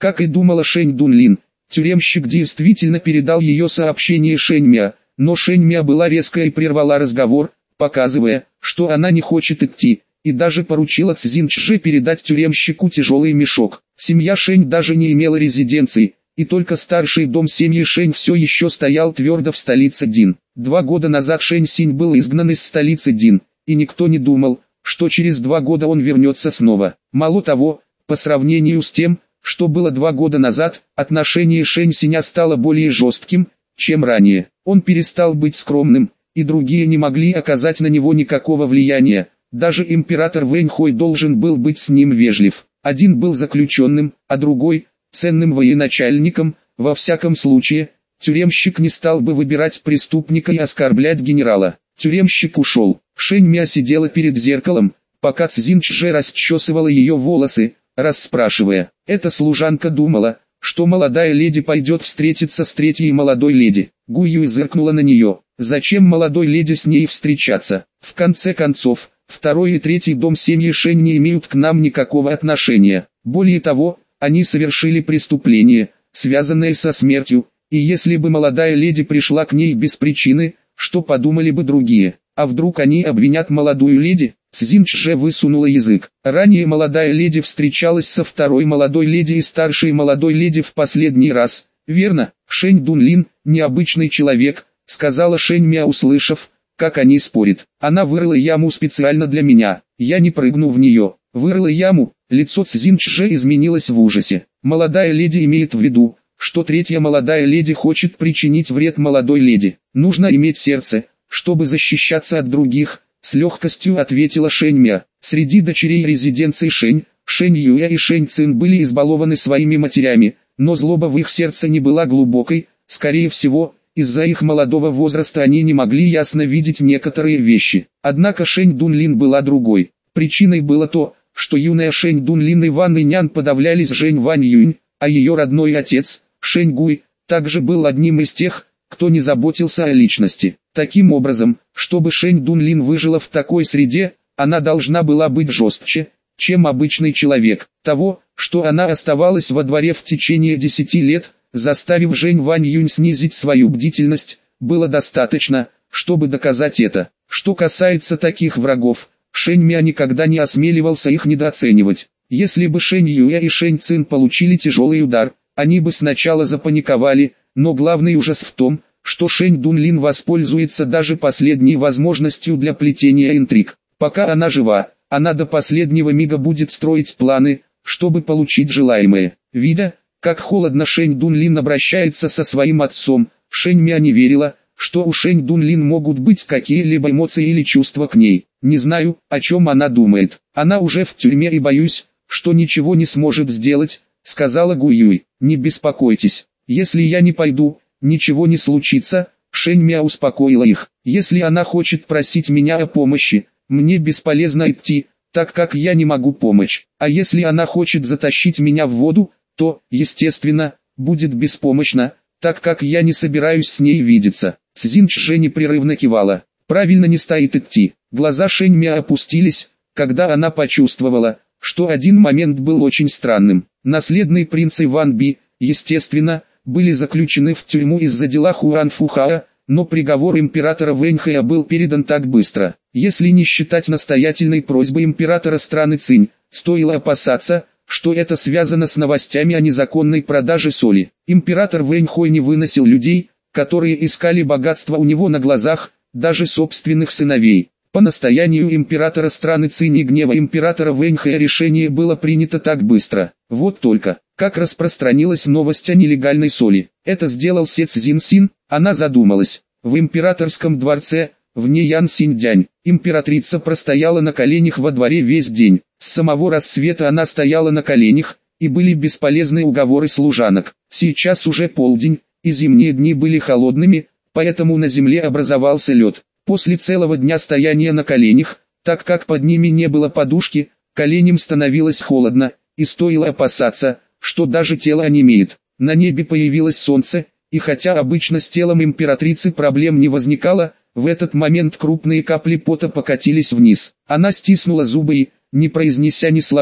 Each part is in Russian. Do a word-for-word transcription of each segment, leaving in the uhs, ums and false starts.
Как и думала Шэнь Дунлин, тюремщик действительно передал ее сообщение Шэньмя, но Шэньмя была резкая и прервала разговор, показывая, что она не хочет идти, и даже поручила Цзиньчже передать тюремщику тяжелый мешок. Семья Шэнь даже не имела резиденции, и только старший дом семьи Шэнь все еще стоял твердо в столице Дин. Два года назад Шэнь Синь был изгнан из столицы Дин, и никто не думал, что через два года он вернется снова. Мало того, по сравнению с тем, что было два года назад, отношение Шэнь Синя стало более жестким, чем ранее. Он перестал быть скромным, и другие не могли оказать на него никакого влияния. Даже император Вэньхой должен был быть с ним вежлив. Один был заключенным, а другой – ценным военачальником. Во всяком случае, тюремщик не стал бы выбирать преступника и оскорблять генерала. Тюремщик ушел. Шэнь Мя сидела перед зеркалом, пока Цзиньчже расчесывала ее волосы, расспрашивая. Эта служанка думала, что молодая леди пойдет встретиться с третьей молодой леди. Гу Юй зыркнула на нее. Зачем молодой леди с ней встречаться? В конце концов, второй и третий дом семьи Шэнь не имеют к нам никакого отношения. Более того, они совершили преступление, связанное со смертью, и если бы молодая леди пришла к ней без причины, что подумали бы другие? А вдруг они обвинят молодую леди? Цзиньчже высунула язык. Ранее молодая леди встречалась со второй молодой леди и старшей молодой леди в последний раз. Верно, Шэнь Дунлин, необычный человек, сказала Шэнь Мя, услышав, как они спорят. Она вырыла яму специально для меня, я не прыгну в нее. Вырыла яму, лицо Цзиньчже изменилось в ужасе. Молодая леди имеет в виду, что третья молодая леди хочет причинить вред молодой леди. Нужно иметь сердце, чтобы защищаться от других, с легкостью ответила Шэнь Мя. Среди дочерей резиденции Шэнь, Шэнь Юя и Шэнь Цин были избалованы своими матерями, но злоба в их сердце не была глубокой, скорее всего, из-за их молодого возраста они не могли ясно видеть некоторые вещи. Однако Шэнь Дунлин была другой. Причиной было то, что юная Шэнь Дунлин и Ван Инян подавлялись Жэнь Вань Юнь, а ее родной отец, Шэнь Гуй, также был одним из тех, кто не заботился о личности. Таким образом, чтобы Шэнь Дунлин выжила в такой среде, она должна была быть жестче, чем обычный человек. Того, что она оставалась во дворе в течение десяти лет, заставив Жэнь Вань Юнь снизить свою бдительность, было достаточно, чтобы доказать это. Что касается таких врагов, Шэнь Мя никогда не осмеливался их недооценивать. Если бы Шэнь Юя и Шэнь Цин получили тяжелый удар, они бы сначала запаниковали, но главный ужас в том, что Шэнь Дунлин воспользуется даже последней возможностью для плетения интриг. Пока она жива, она до последнего мига будет строить планы, чтобы получить желаемое. Видя, как холодно Шэнь Дунлин обращается со своим отцом, Шэнь Мя не верила, что у Шэнь Дунлин могут быть какие-либо эмоции или чувства к ней. Не знаю, о чем она думает. Она уже в тюрьме и боюсь, что ничего не сможет сделать, сказала Гу Юй. Не беспокойтесь, если я не пойду, ничего не случится. Шэнь Мя успокоила их. Если она хочет просить меня о помощи, мне бесполезно идти, так как я не могу помочь. А если она хочет затащить меня в воду, то, естественно, будет беспомощна, так как я не собираюсь с ней видеться. Цзиньчже непрерывно кивала. Правильно, не стоит идти. Глаза Шэнь Мя опустились, когда она почувствовала, что один момент был очень странным. Наследные принцы Ван Би, естественно, были заключены в тюрьму из-за дела Хуан Фухаа, но приговор императора Вэньхэя был передан так быстро. Если не считать настоятельной просьбы императора страны Цинь, стоило опасаться, что это связано с новостями о незаконной продаже соли. Император Вэньхой не выносил людей, которые искали богатство у него на глазах, даже собственных сыновей. По настоянию императора страны Цинь и гнева императора Вэньхэя решение было принято так быстро. Вот только, как распространилась новость о нелегальной соли. Это сделал Се Цзиньсин, она задумалась. В императорском дворце, вне Янсиньдянь, императрица простояла на коленях во дворе весь день. С самого рассвета она стояла на коленях, и были бесполезны уговоры служанок. Сейчас уже полдень, и зимние дни были холодными, поэтому на земле образовался лед. После целого дня стояния на коленях, так как под ними не было подушки, коленям становилось холодно, и стоило опасаться, что даже тело онемеет. На небе появилось солнце, и хотя обычно с телом императрицы проблем не возникало, в этот момент крупные капли пота покатились вниз. Она стиснула зубы и, не произнеся ни слова,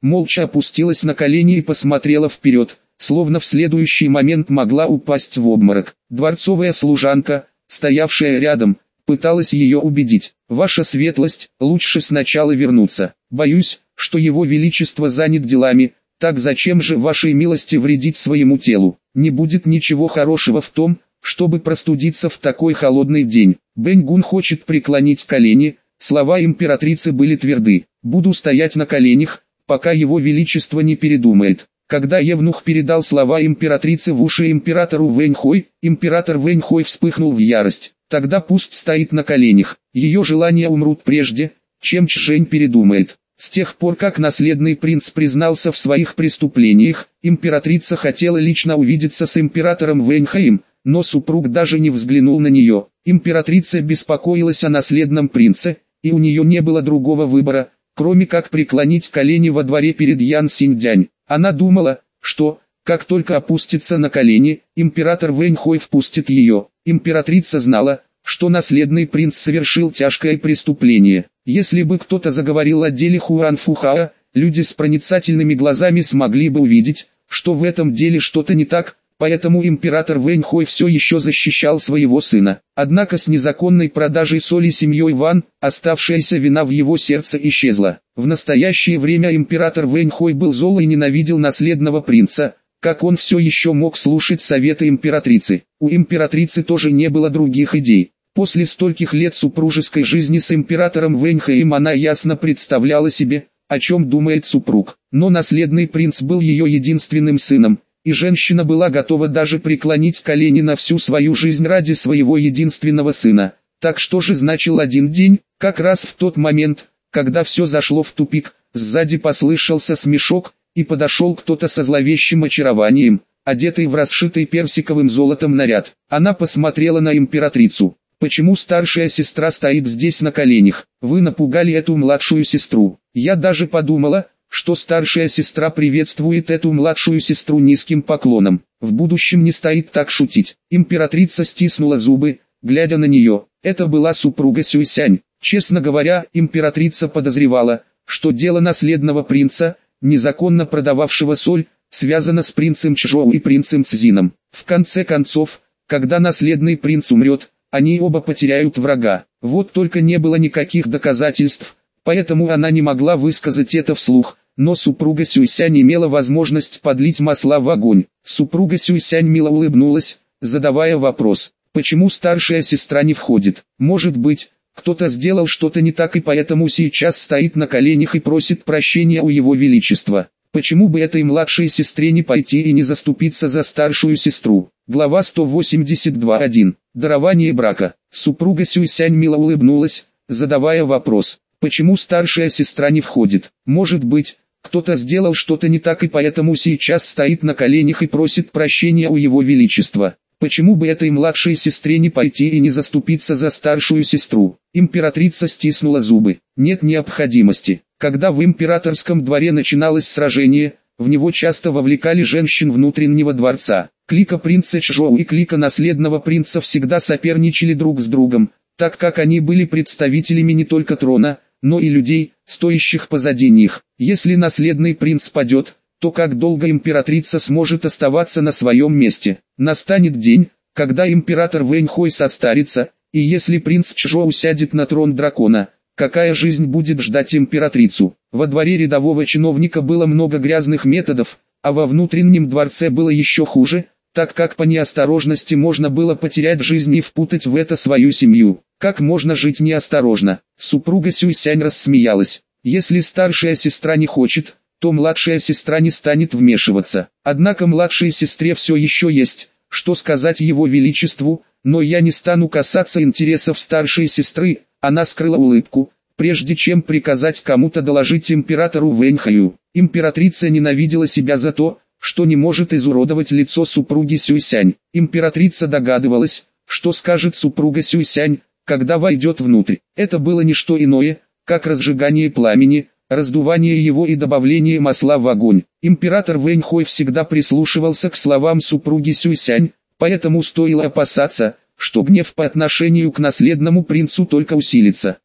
молча опустилась на колени и посмотрела вперед, словно в следующий момент могла упасть в обморок. Дворцовая служанка, стоявшая рядом, пыталась ее убедить. «Ваша светлость, лучше сначала вернуться. Боюсь, что его величество занят делами, так зачем же вашей милости вредить своему телу? Не будет ничего хорошего в том, чтобы простудиться в такой холодный день». Бэнь-гун хочет преклонить колени, слова императрицы были тверды. «Буду стоять на коленях, пока его величество не передумает». Когда евнух передал слова императрицы в уши императору Вэньхой, император Вэньхой вспыхнул в ярость. «Тогда пусть стоит на коленях, ее желания умрут прежде, чем Чжэнь передумает». С тех пор как наследный принц признался в своих преступлениях, императрица хотела лично увидеться с императором Вэньхаем, но супруг даже не взглянул на нее. Императрица беспокоилась о наследном принце, и у нее не было другого выбора, кроме как преклонить колени во дворе перед Ян Синьцзянь. Она думала, что, как только опустится на колени, император Вэньхой впустит ее. Императрица знала, что наследный принц совершил тяжкое преступление. Если бы кто-то заговорил о деле Хуанфухаа, люди с проницательными глазами смогли бы увидеть, что в этом деле что-то не так, поэтому император Вэньхой все еще защищал своего сына. Однако с незаконной продажей соли семьей Ван, оставшаяся вина в его сердце исчезла. В настоящее время император Вэньхой был зол и ненавидел наследного принца. Как он все еще мог слушать советы императрицы? У императрицы тоже не было других идей. После стольких лет супружеской жизни с императором Вэньхаем она ясно представляла себе, о чем думает супруг. Но наследный принц был ее единственным сыном, и женщина была готова даже преклонить колени на всю свою жизнь ради своего единственного сына. Так что же значил один день? Как раз в тот момент, когда все зашло в тупик, сзади послышался смешок, и подошел кто-то со зловещим очарованием, одетый в расшитый персиковым золотом наряд. Она посмотрела на императрицу. «Почему старшая сестра стоит здесь на коленях? Вы напугали эту младшую сестру». Я даже подумала, что старшая сестра приветствует эту младшую сестру низким поклоном. В будущем не стоит так шутить. Императрица стиснула зубы, глядя на нее. Это была супруга Сюйсянь. Честно говоря, императрица подозревала, что дело наследного принца, незаконно продававшего соль, связано с принцем Чжоу и принцем Цзином. В конце концов, когда наследный принц умрет, они оба потеряют врага. Вот только не было никаких доказательств, поэтому она не могла высказать это вслух, но супруга Сюйсянь имела возможность подлить масла в огонь. Супруга Сюйсянь мило улыбнулась, задавая вопрос, почему старшая сестра не входит. Может быть, кто-то сделал что-то не так и поэтому сейчас стоит на коленях и просит прощения у его величества. Почему бы этой младшей сестре не пойти и не заступиться за старшую сестру? Глава сто восемьдесят два точка один. Дарование брака. Супруга Сюйсянь мило улыбнулась, задавая вопрос, почему старшая сестра не входит. Может быть, кто-то сделал что-то не так и поэтому сейчас стоит на коленях и просит прощения у его величества. Почему бы этой младшей сестре не пойти и не заступиться за старшую сестру? Императрица стиснула зубы. Нет необходимости. Когда в императорском дворе начиналось сражение, в него часто вовлекали женщин внутреннего дворца. Клика принца Чжоу и клика наследного принца всегда соперничали друг с другом, так как они были представителями не только трона, но и людей, стоящих позади них. Если наследный принц падет, то как долго императрица сможет оставаться на своем месте? Настанет день, когда император Вэньхой состарится, и если принц Чжоу сядет на трон дракона, какая жизнь будет ждать императрицу? Во дворе рядового чиновника было много грязных методов, а во внутреннем дворце было еще хуже, так как по неосторожности можно было потерять жизнь и впутать в это свою семью. Как можно жить неосторожно? Супруга Сюйсянь рассмеялась. Если старшая сестра не хочет, то младшая сестра не станет вмешиваться. Однако младшей сестре все еще есть, что сказать его величеству, но я не стану касаться интересов старшей сестры. Она скрыла улыбку, прежде чем приказать кому-то доложить императору Вэньхаю. Императрица ненавидела себя за то, что не может изуродовать лицо супруги Сюйсянь. Императрица догадывалась, что скажет супруга Сюйсянь, когда войдет внутрь. Это было не что иное, как разжигание пламени, раздувание его и добавление масла в огонь. Император Вэньхой всегда прислушивался к словам супруги Сюйсянь, поэтому стоило опасаться, что гнев по отношению к наследному принцу только усилится.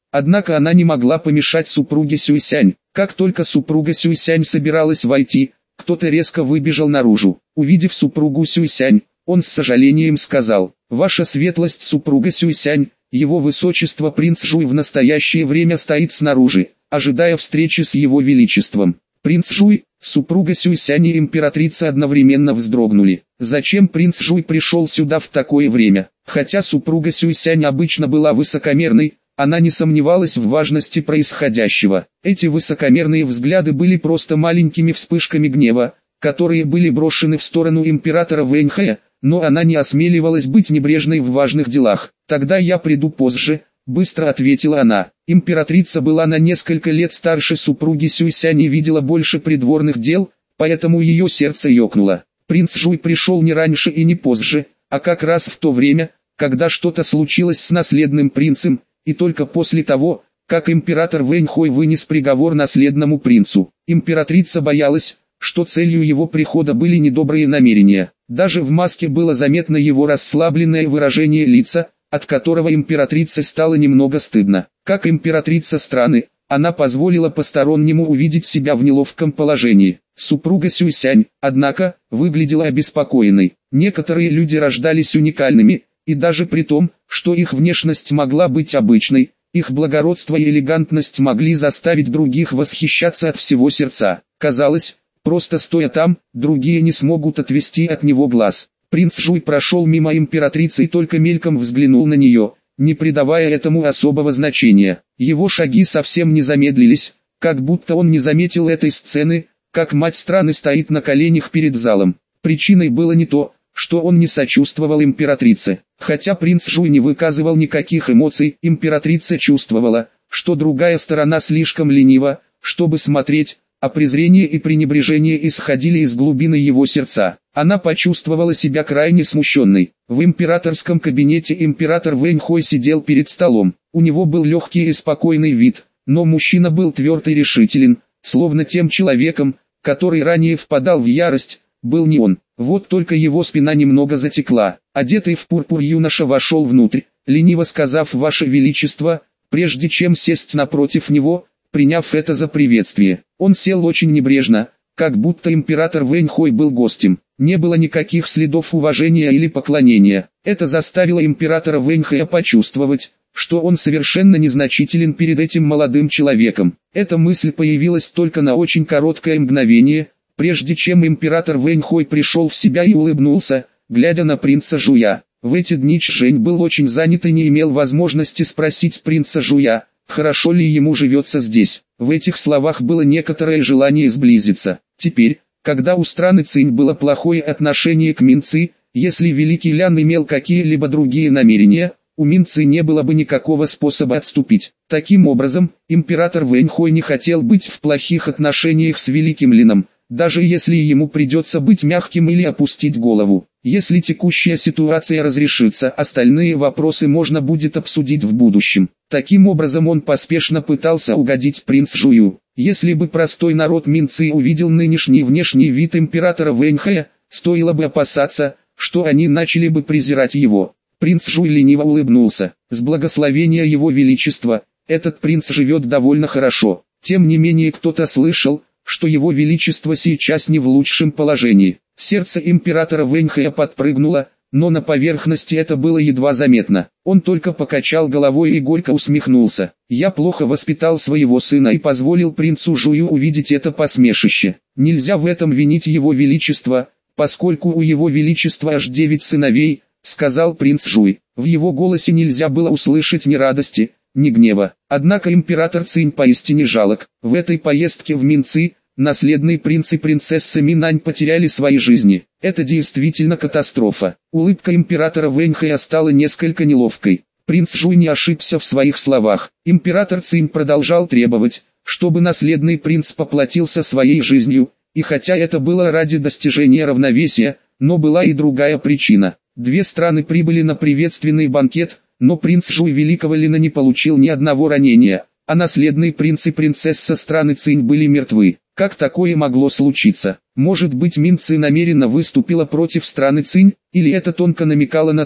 Однако она не могла помешать супруге Сюйсянь. Как только супруга Сюйсянь собиралась войти, кто-то резко выбежал наружу. Увидев супругу Сюйсянь, он с сожалением сказал: «Ваша светлость, супруга Сюйсянь, его высочество принц Жуй в настоящее время стоит снаружи, ожидая встречи с его величеством». Принц Жуй, супруга Сюйсянь и императрица одновременно вздрогнули. Зачем принц Жуй пришел сюда в такое время? Хотя супруга Сюйсянь обычно была высокомерной, она не сомневалась в важности происходящего. Эти высокомерные взгляды были просто маленькими вспышками гнева, которые были брошены в сторону императора Вэньхэя, но она не осмеливалась быть небрежной в важных делах. «Тогда я приду позже», — быстро ответила она. Императрица была на несколько лет старше супруги Сюйсянь и видела больше придворных дел, поэтому ее сердце ёкнуло. Принц Жуй пришел не раньше и не позже, а как раз в то время, когда что-то случилось с наследным принцем, и только после того, как император Вэньхой вынес приговор наследному принцу. Императрица боялась, что целью его прихода были недобрые намерения. Даже в маске было заметно его расслабленное выражение лица, от которого императрице стало немного стыдно. Как императрица страны, она позволила постороннему увидеть себя в неловком положении. Супруга Сюйсянь, однако, выглядела обеспокоенной. Некоторые люди рождались уникальными, и даже при том, что их внешность могла быть обычной, их благородство и элегантность могли заставить других восхищаться от всего сердца. Казалось, просто стоя там, другие не смогут отвести от него глаз. Принц Жуй прошел мимо императрицы и только мельком взглянул на нее, не придавая этому особого значения. Его шаги совсем не замедлились, как будто он не заметил этой сцены, как мать страны стоит на коленях перед залом. Причиной было не то, что он не сочувствовал императрице. Хотя принц Жуй не выказывал никаких эмоций, императрица чувствовала, что другая сторона слишком ленива, чтобы смотреть, а презрение и пренебрежение исходили из глубины его сердца. Она почувствовала себя крайне смущенной. В императорском кабинете император Вэньхой сидел перед столом. У него был легкий и спокойный вид, но мужчина был тверд и решителен, словно тем человеком, который ранее впадал в ярость, был не он. Вот только его спина немного затекла. Одетый в пурпур юноша вошел внутрь, лениво сказав: «Ваше Величество», прежде чем сесть напротив него, приняв это за приветствие. Он сел очень небрежно, как будто император Вэньхой был гостем. Не было никаких следов уважения или поклонения. Это заставило императора Вэньхэя почувствовать, что он совершенно незначителен перед этим молодым человеком. Эта мысль появилась только на очень короткое мгновение, прежде чем император Вэньхой пришел в себя и улыбнулся, глядя на принца Жуя. В эти дни Чжэнь был очень занят и не имел возможности спросить принца Жуя, хорошо ли ему живется здесь. В этих словах было некоторое желание сблизиться. Теперь, когда у страны Цинь было плохое отношение к Минци, если Великий Лян имел какие-либо другие намерения, у Минци не было бы никакого способа отступить. Таким образом, император Вэньхой не хотел быть в плохих отношениях с Великим Лином, даже если ему придется быть мягким или опустить голову. Если текущая ситуация разрешится, остальные вопросы можно будет обсудить в будущем. Таким образом он поспешно пытался угодить принцу Жую. Если бы простой народ Минци увидел нынешний внешний вид императора Вэньхэя, стоило бы опасаться, что они начали бы презирать его. Принц Жуй лениво улыбнулся. С благословения его величества, этот принц живет довольно хорошо. Тем не менее кто-то слышал, что его величество сейчас не в лучшем положении. Сердце императора Вэньхэя подпрыгнуло, но на поверхности это было едва заметно. Он только покачал головой и горько усмехнулся. «Я плохо воспитал своего сына и позволил принцу Жую увидеть это посмешище. Нельзя в этом винить его величество, поскольку у его величества аж девять сыновей», — сказал принц Жуй. В его голосе нельзя было услышать ни радости, ни гнева. Однако император Цинь поистине жалок. В этой поездке в Минци наследный принц и принцесса Минань потеряли свои жизни. Это действительно катастрофа. Улыбка императора Вэньхэя стала несколько неловкой. Принц Жуй не ошибся в своих словах. Император Цинь продолжал требовать, чтобы наследный принц поплатился своей жизнью, и хотя это было ради достижения равновесия, но была и другая причина. Две страны прибыли на приветственный банкет, но принц Жуй Великого Лина не получил ни одного ранения, а наследный принц и принцесса страны Цинь были мертвы. Как такое могло случиться? Может быть, Минци намеренно выступила против страны Цинь, или это тонко намекало на то,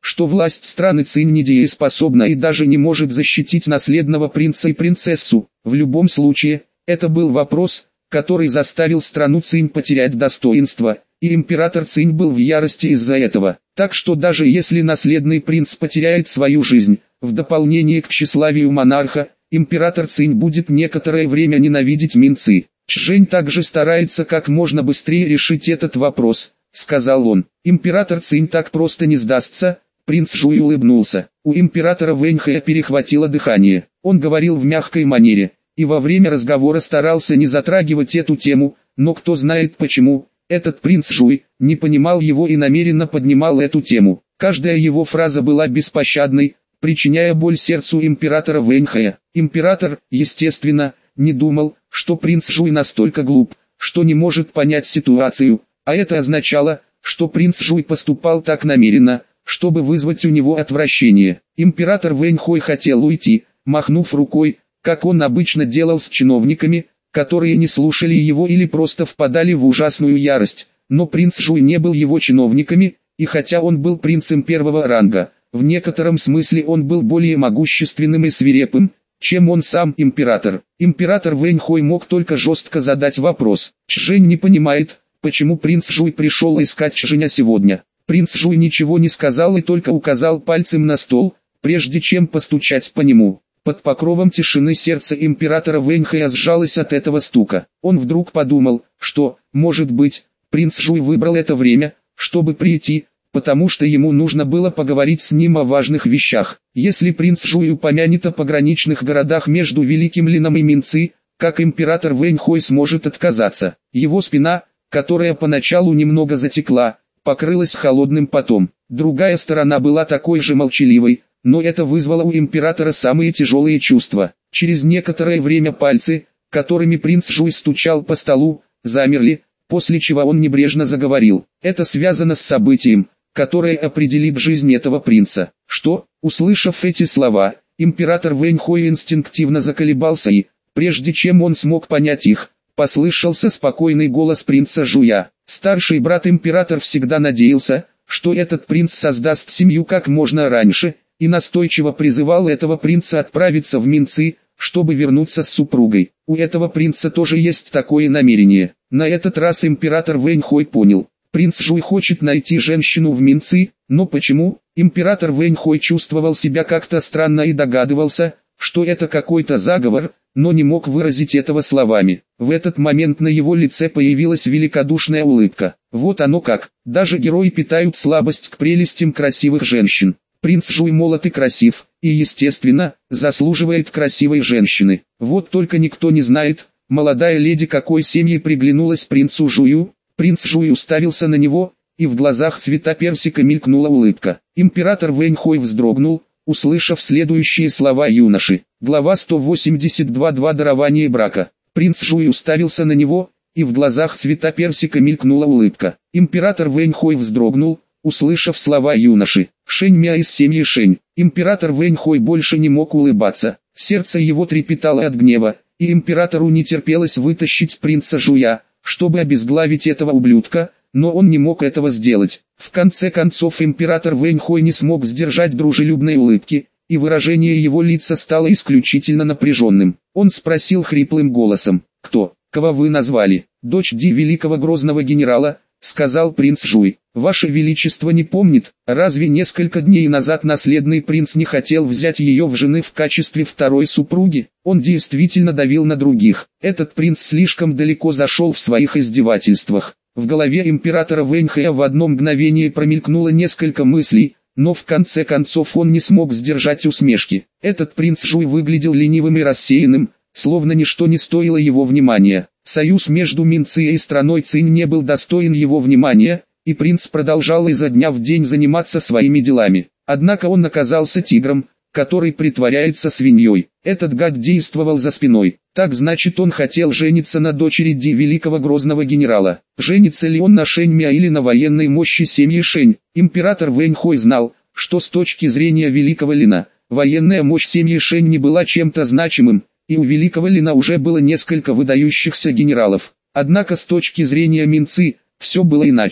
что власть страны Цинь недееспособна и даже не может защитить наследного принца и принцессу. В любом случае, это был вопрос, который заставил страну Цинь потерять достоинство, и император Цинь был в ярости из-за этого. Так что даже если наследный принц потеряет свою жизнь, в дополнение к тщеславию монарха, император Цинь будет некоторое время ненавидеть Минцы. Чжэнь также старается как можно быстрее решить этот вопрос, сказал он. Император Цинь так просто не сдастся. Принц Жуй улыбнулся. У императора Вэньхэя перехватило дыхание. Он говорил в мягкой манере, и во время разговора старался не затрагивать эту тему, но кто знает почему, этот принц Жуй не понимал его и намеренно поднимал эту тему. Каждая его фраза была беспощадной, причиняя боль сердцу императора Вэньхэя. Император, естественно, не думал, что принц Жуй настолько глуп, что не может понять ситуацию, а это означало, что принц Жуй поступал так намеренно, чтобы вызвать у него отвращение. Император Вэньхой хотел уйти, махнув рукой, как он обычно делал с чиновниками, которые не слушали его или просто впадали в ужасную ярость, но принц Жуй не был его чиновниками, и хотя он был принцем первого ранга, в некотором смысле он был более могущественным и свирепым, чем он сам император. Император Вэньхой мог только жестко задать вопрос. Чжэнь не понимает, почему принц Жуй пришел искать Чжэня сегодня. Принц Жуй ничего не сказал и только указал пальцем на стол, прежде чем постучать по нему. Под покровом тишины сердце императора Вэньхэя сжалось от этого стука. Он вдруг подумал, что, может быть, принц Жуй выбрал это время, чтобы прийти, потому что ему нужно было поговорить с ним о важных вещах. Если принц Жуй упомянет о пограничных городах между Великим Лином и Минцы, как император Вэньхой сможет отказаться? Его спина, которая поначалу немного затекла, покрылась холодным потом. Другая сторона была такой же молчаливой, но это вызвало у императора самые тяжелые чувства. Через некоторое время пальцы, которыми принц Жуй стучал по столу, замерли, после чего он небрежно заговорил. Это связано с событием, которое определит жизнь этого принца. Что, услышав эти слова, император Вэньхой инстинктивно заколебался и, прежде чем он смог понять их, послышался спокойный голос принца Жуя. Старший брат император всегда надеялся, что этот принц создаст семью как можно раньше, и настойчиво призывал этого принца отправиться в Минцы, чтобы вернуться с супругой. У этого принца тоже есть такое намерение. На этот раз император Вэньхой понял. Принц Жуй хочет найти женщину в Минцы, но почему? Император Вэньхой чувствовал себя как-то странно и догадывался, что это какой-то заговор, но не мог выразить этого словами. В этот момент на его лице появилась великодушная улыбка. Вот оно как, даже герои питают слабость к прелестям красивых женщин. Принц Жуй молод и красив, и естественно, заслуживает красивой женщины. Вот только никто не знает, молодая леди какой семьи приглянулась принцу Жую. Принц Жуй уставился на него, и в глазах цвета персика мелькнула улыбка. Император Вэньхой вздрогнул, услышав следующие слова юноши. Глава сто восемьдесят два. Два дарования брака. Принц Жуй уставился на него, и в глазах цвета персика мелькнула улыбка. Император Вэньхой вздрогнул, услышав слова юноши. Шэнь Мя из семьи Шэнь. Император Вэньхой больше не мог улыбаться. Сердце его трепетало от гнева, и императору не терпелось вытащить принца Жуя, чтобы обезглавить этого ублюдка, но он не мог этого сделать. В конце концов император Вэньхой не смог сдержать дружелюбной улыбки, и выражение его лица стало исключительно напряженным. Он спросил хриплым голосом: «Кто, кого вы назвали?» «Дочь Ди великого грозного генерала», — сказал принц Жуй. «Ваше Величество не помнит, разве несколько дней назад наследный принц не хотел взять ее в жены в качестве второй супруги? Он действительно давил на других. Этот принц слишком далеко зашел в своих издевательствах». В голове императора Вэньхэя в одно мгновение промелькнуло несколько мыслей, но в конце концов он не смог сдержать усмешки. Этот принц Жуй выглядел ленивым и рассеянным, словно ничто не стоило его внимания. Союз между Минцы и страной Цинь не был достоин его внимания, и принц продолжал изо дня в день заниматься своими делами. Однако он оказался тигром, который притворяется свиньей. Этот гад действовал за спиной. Так значит, он хотел жениться на дочери Ди великого грозного генерала. Женится ли он на Шэнь Мя или на военной мощи семьи Шэнь? Император Вэньхой знал, что с точки зрения великого Лина, военная мощь семьи Шэнь не была чем-то значимым, и у великого Лина уже было несколько выдающихся генералов. Однако с точки зрения Минцы, все было иначе.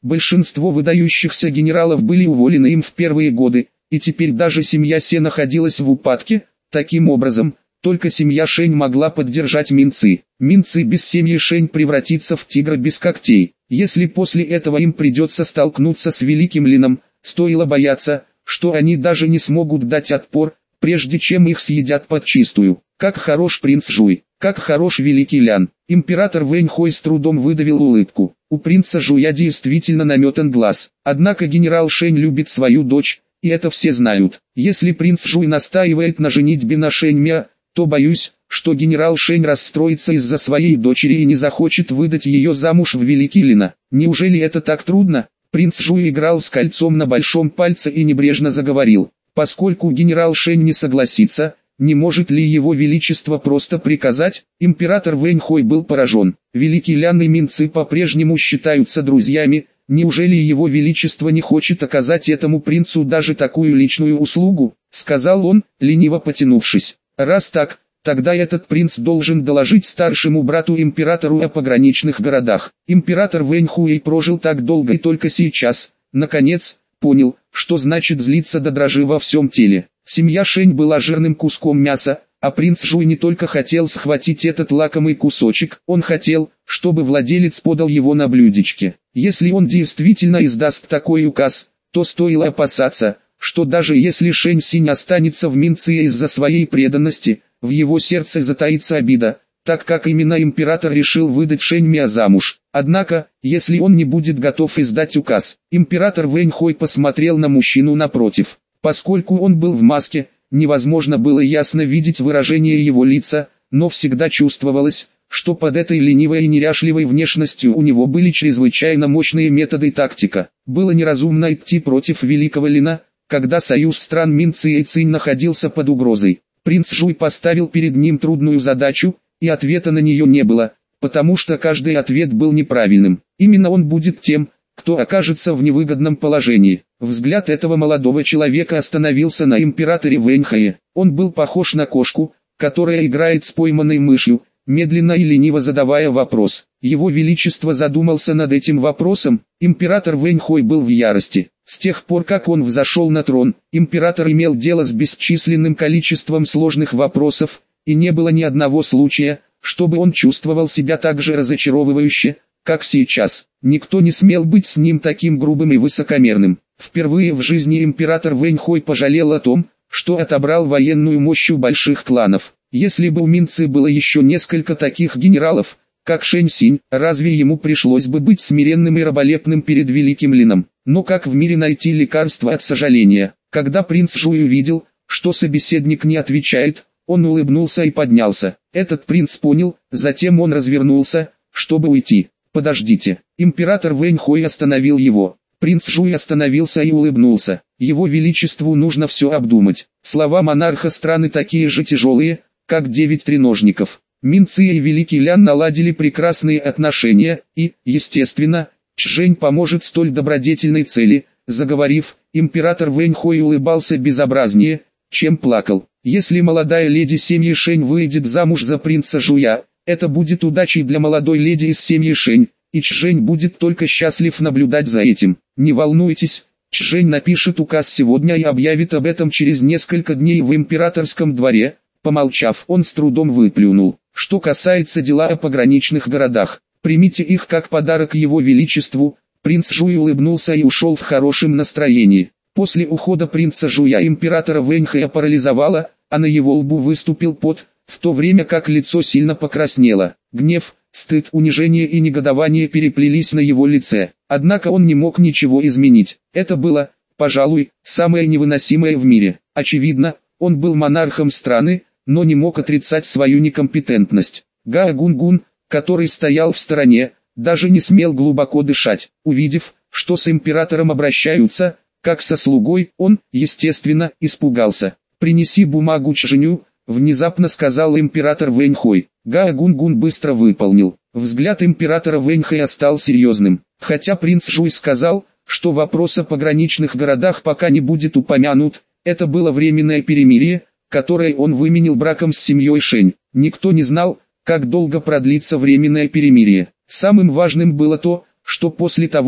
Большинство выдающихся генералов были уволены им в первые годы, и теперь даже семья Се находилась в упадке. Таким образом, только семья Шэнь могла поддержать Мин Ци. Мин Ци без семьи Шэнь превратится в тигра без когтей. Если после этого им придется столкнуться с Великим Лином, стоило бояться, что они даже не смогут дать отпор, прежде чем их съедят подчистую. Как хорош принц Жуй, как хорош Великий Лян. Император Вэньхой с трудом выдавил улыбку. У принца Жуя действительно наметан глаз. Однако генерал Шэнь любит свою дочь, и это все знают. Если принц Жуй настаивает на женитьбе на Шэньмя, то боюсь, что генерал Шэнь расстроится из-за своей дочери и не захочет выдать ее замуж в Великий Лина. Неужели это так трудно? Принц Жуй играл с кольцом на большом пальце и небрежно заговорил. Поскольку генерал Шэнь не согласится, не может ли его величество просто приказать? Император Вэньхой был поражен. Великий Лян и Мин Ци по-прежнему считаются друзьями. Неужели его величество не хочет оказать этому принцу даже такую личную услугу? Сказал он, лениво потянувшись. Раз так, тогда этот принц должен доложить старшему брату императору о пограничных городах. Император Вэньхуэй прожил так долго и только сейчас, наконец, понял, что значит злиться до дрожи во всем теле. Семья Шэнь была жирным куском мяса, а принц Жуй не только хотел схватить этот лакомый кусочек, он хотел, чтобы владелец подал его на блюдечке. Если он действительно издаст такой указ, то стоило опасаться, что даже если Шэнь Синь останется в Мин Ци из-за своей преданности, в его сердце затаится обида, так как именно император решил выдать Шэнь Мя замуж. Однако, если он не будет готов издать указ, император Вэньхой посмотрел на мужчину напротив. Поскольку он был в маске, невозможно было ясно видеть выражение его лица, но всегда чувствовалось, что под этой ленивой и неряшливой внешностью у него были чрезвычайно мощные методы и тактика. Было неразумно идти против Великого Лина, когда союз стран Мин Ци и Цинь находился под угрозой. Принц Жуй поставил перед ним трудную задачу, и ответа на нее не было, потому что каждый ответ был неправильным. Именно он будет тем, кто окажется в невыгодном положении. Взгляд этого молодого человека остановился на императоре Вэньхае. Он был похож на кошку, которая играет с пойманной мышью, медленно и лениво задавая вопрос. Его Величество задумался над этим вопросом. Император Вэньхой был в ярости. С тех пор, как он взошел на трон, император имел дело с бесчисленным количеством сложных вопросов, и не было ни одного случая, чтобы он чувствовал себя так же разочаровывающе, как сейчас. Никто не смел быть с ним таким грубым и высокомерным. Впервые в жизни император Вэньхой пожалел о том, что отобрал военную мощь у больших кланов. Если бы у Мин Ци было еще несколько таких генералов, как Шэнь Синь, разве ему пришлось бы быть смиренным и раболепным перед Великим Лином? Но как в мире найти лекарство от сожаления? Когда принц Жуй увидел, что собеседник не отвечает, он улыбнулся и поднялся. Этот принц понял, затем он развернулся, чтобы уйти. «Подождите». Император Вэньхой остановил его. Принц Жуй остановился и улыбнулся. Его величеству нужно все обдумать. Слова монарха страны такие же тяжелые, как девять треножников. Мин Ци и Великий Лян наладили прекрасные отношения, и, естественно, Чжэнь поможет столь добродетельной цели. Заговорив, император Вэньхой улыбался безобразнее, чем плакал. Если молодая леди семьи Шэнь выйдет замуж за принца Жуя, это будет удачей для молодой леди из семьи Шэнь, и Чжэнь будет только счастлив наблюдать за этим. Не волнуйтесь, Чжэнь напишет указ сегодня и объявит об этом через несколько дней в императорском дворе. Помолчав, он с трудом выплюнул. Что касается дела о пограничных городах, примите их как подарок его величеству. Принц Жуй улыбнулся и ушел в хорошем настроении. После ухода принца Жуя императора Вэньхая парализовало, а на его лбу выступил пот, в то время как лицо сильно покраснело. Гнев, стыд, унижение и негодование переплелись на его лице. Однако он не мог ничего изменить. Это было, пожалуй, самое невыносимое в мире. Очевидно, он был монархом страны, но не мог отрицать свою некомпетентность. Гао Гунгун, который стоял в стороне, даже не смел глубоко дышать. Увидев, что с императором обращаются, как со слугой, он, естественно, испугался. «Принеси бумагу Чжэню», — внезапно сказал император Вэньхой. Гао Гунгун быстро выполнил. Взгляд императора Вэньхая стал серьезным. Хотя принц Жуй сказал, что вопрос о пограничных городах пока не будет упомянут, это было временное перемирие, которое он выменил браком с семьей Шэнь. Никто не знал, как долго продлится временное перемирие. Самым важным было то, что после того,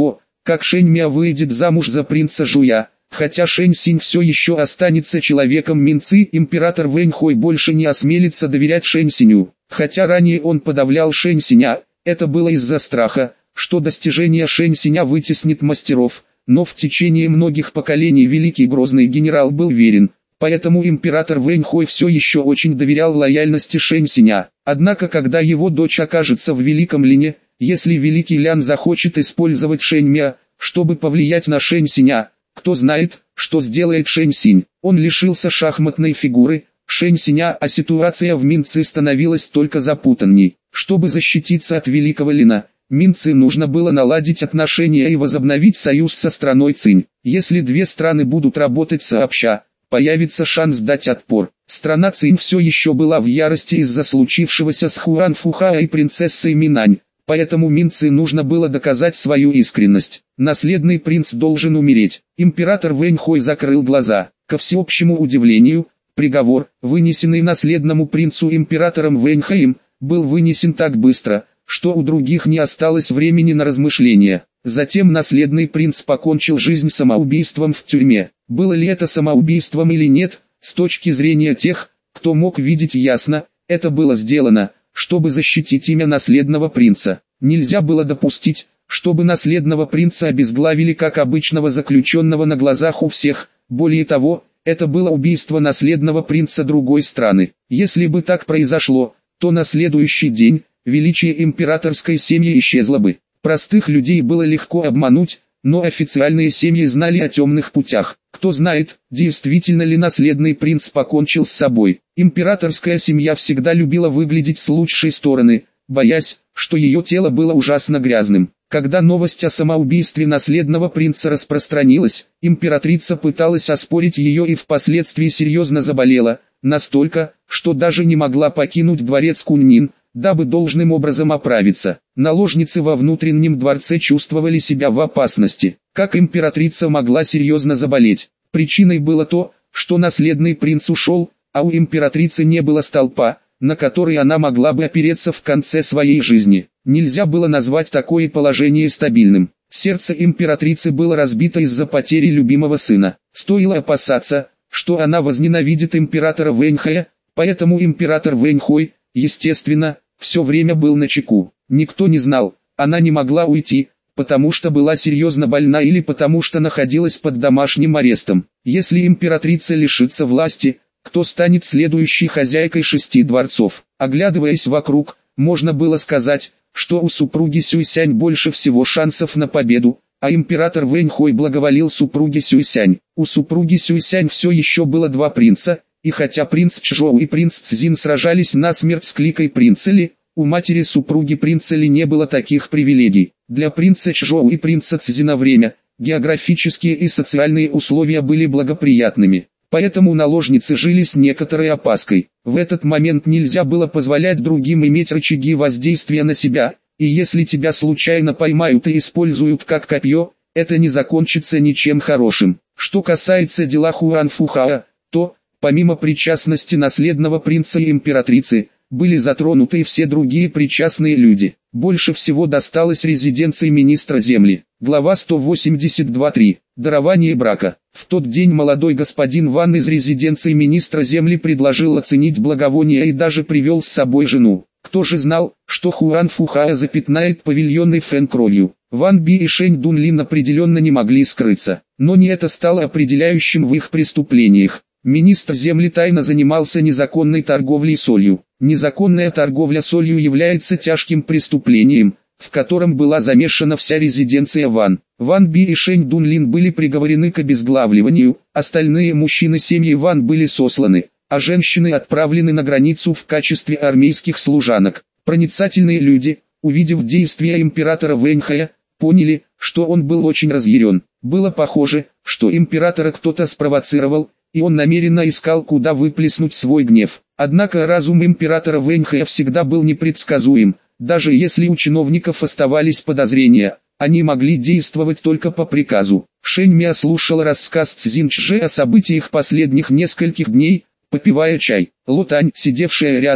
как Шэнь Мя выйдет замуж за принца Жуя. Хотя Шэнь Синь все еще останется человеком Минцы, император Вэнь Хой больше не осмелится доверять Шэнь Синю. Хотя ранее он подавлял Шэнь Синя, это было из-за страха, что достижение Шэнь Синя вытеснит мастеров, но в течение многих поколений великий грозный генерал был верен, поэтому император Вэнь Хой все еще очень доверял лояльности Шэнь Синя. Однако когда его дочь окажется в Великом Лине, если Великий Лян захочет использовать Шэнь Мя, чтобы повлиять на Шэнь Синя, кто знает, что сделает Шэнь Синь. Он лишился шахматной фигуры Шэнь Синя, а ситуация в Минцы становилась только запутанней. Чтобы защититься от Великого Лина, Минцы нужно было наладить отношения и возобновить союз со страной Цинь. Если две страны будут работать сообща, появится шанс дать отпор. Страна Цинь все еще была в ярости из-за случившегося с Хуан Фухао и принцессой Минань. Поэтому Минцы нужно было доказать свою искренность. Наследный принц должен умереть. Император Вэнь Хой закрыл глаза. Ко всеобщему удивлению, приговор, вынесенный наследному принцу императором Вэнь Хоем, был вынесен так быстро, что у других не осталось времени на размышления. Затем наследный принц покончил жизнь самоубийством в тюрьме. Было ли это самоубийством или нет, с точки зрения тех, кто мог видеть ясно, это было сделано, чтобы защитить имя наследного принца. Нельзя было допустить, чтобы наследного принца обезглавили как обычного заключенного на глазах у всех. Более того, это было убийство наследного принца другой страны. Если бы так произошло, то на следующий день величие императорской семьи исчезло бы. Простых людей было легко обмануть, но официальные семьи знали о темных путях. Кто знает, действительно ли наследный принц покончил с собой. Императорская семья всегда любила выглядеть с лучшей стороны, боясь, что ее тело было ужасно грязным. Когда новость о самоубийстве наследного принца распространилась, императрица пыталась оспорить ее и впоследствии серьезно заболела, настолько, что даже не могла покинуть дворец Куньнин, дабы должным образом оправиться. Наложницы во внутреннем дворце чувствовали себя в опасности. Как императрица могла серьезно заболеть? Причиной было то, что наследный принц ушел, а у императрицы не было столпа, на который она могла бы опереться в конце своей жизни. Нельзя было назвать такое положение стабильным. Сердце императрицы было разбито из-за потери любимого сына. Стоило опасаться, что она возненавидит императора Вэнь Хоя, поэтому император Вэнь Хой, естественно, все время был начеку. Никто не знал, она не могла уйти, потому что была серьезно больна или потому что находилась под домашним арестом. Если императрица лишится власти, кто станет следующей хозяйкой шести дворцов? Оглядываясь вокруг, можно было сказать, что у супруги Сюйсянь больше всего шансов на победу, а император Вэнь Хой благоволил супруге Сюйсянь. У супруги Сюйсянь все еще было два принца, и хотя принц Чжоу и принц Цзин сражались насмерть с кликой принца Ли, у матери супруги принца Ли не было таких привилегий. Для принца Чжоу и принца Цзина время, географические и социальные условия были благоприятными. Поэтому наложницы жили с некоторой опаской. В этот момент нельзя было позволять другим иметь рычаги воздействия на себя, и если тебя случайно поймают и используют как копье, это не закончится ничем хорошим. Что касается дела Хуан Фухао, то, помимо причастности наследного принца и императрицы, были затронуты и все другие причастные люди. Больше всего досталось резиденции министра земли. Глава сто восемьдесят два точка три. Дарование брака. В тот день молодой господин Ван из резиденции министра земли предложил оценить благовония и даже привел с собой жену. Кто же знал, что Хуан Фухао запятнает павильонный Фэн кровью? Ван Би и Шэнь Дунлин определенно не могли скрыться, но не это стало определяющим в их преступлениях. Министр земли тайно занимался незаконной торговлей солью. Незаконная торговля солью является тяжким преступлением, в котором была замешана вся резиденция Ван. Ван Би и Шэнь Дунлин были приговорены к обезглавливанию, остальные мужчины семьи Ван были сосланы, а женщины отправлены на границу в качестве армейских служанок. Проницательные люди, увидев действия императора Вэнь Хоя, поняли, что он был очень разъярен. Было похоже, что императора кто-то спровоцировал, и он намеренно искал, куда выплеснуть свой гнев. Однако разум императора Вэнь Хоя всегда был непредсказуем. Даже если у чиновников оставались подозрения, они могли действовать только по приказу. Шэнь Мя слушала рассказ Цзин Чжэ о событиях последних нескольких дней, попивая чай. Ло Тань, сидевшая рядом,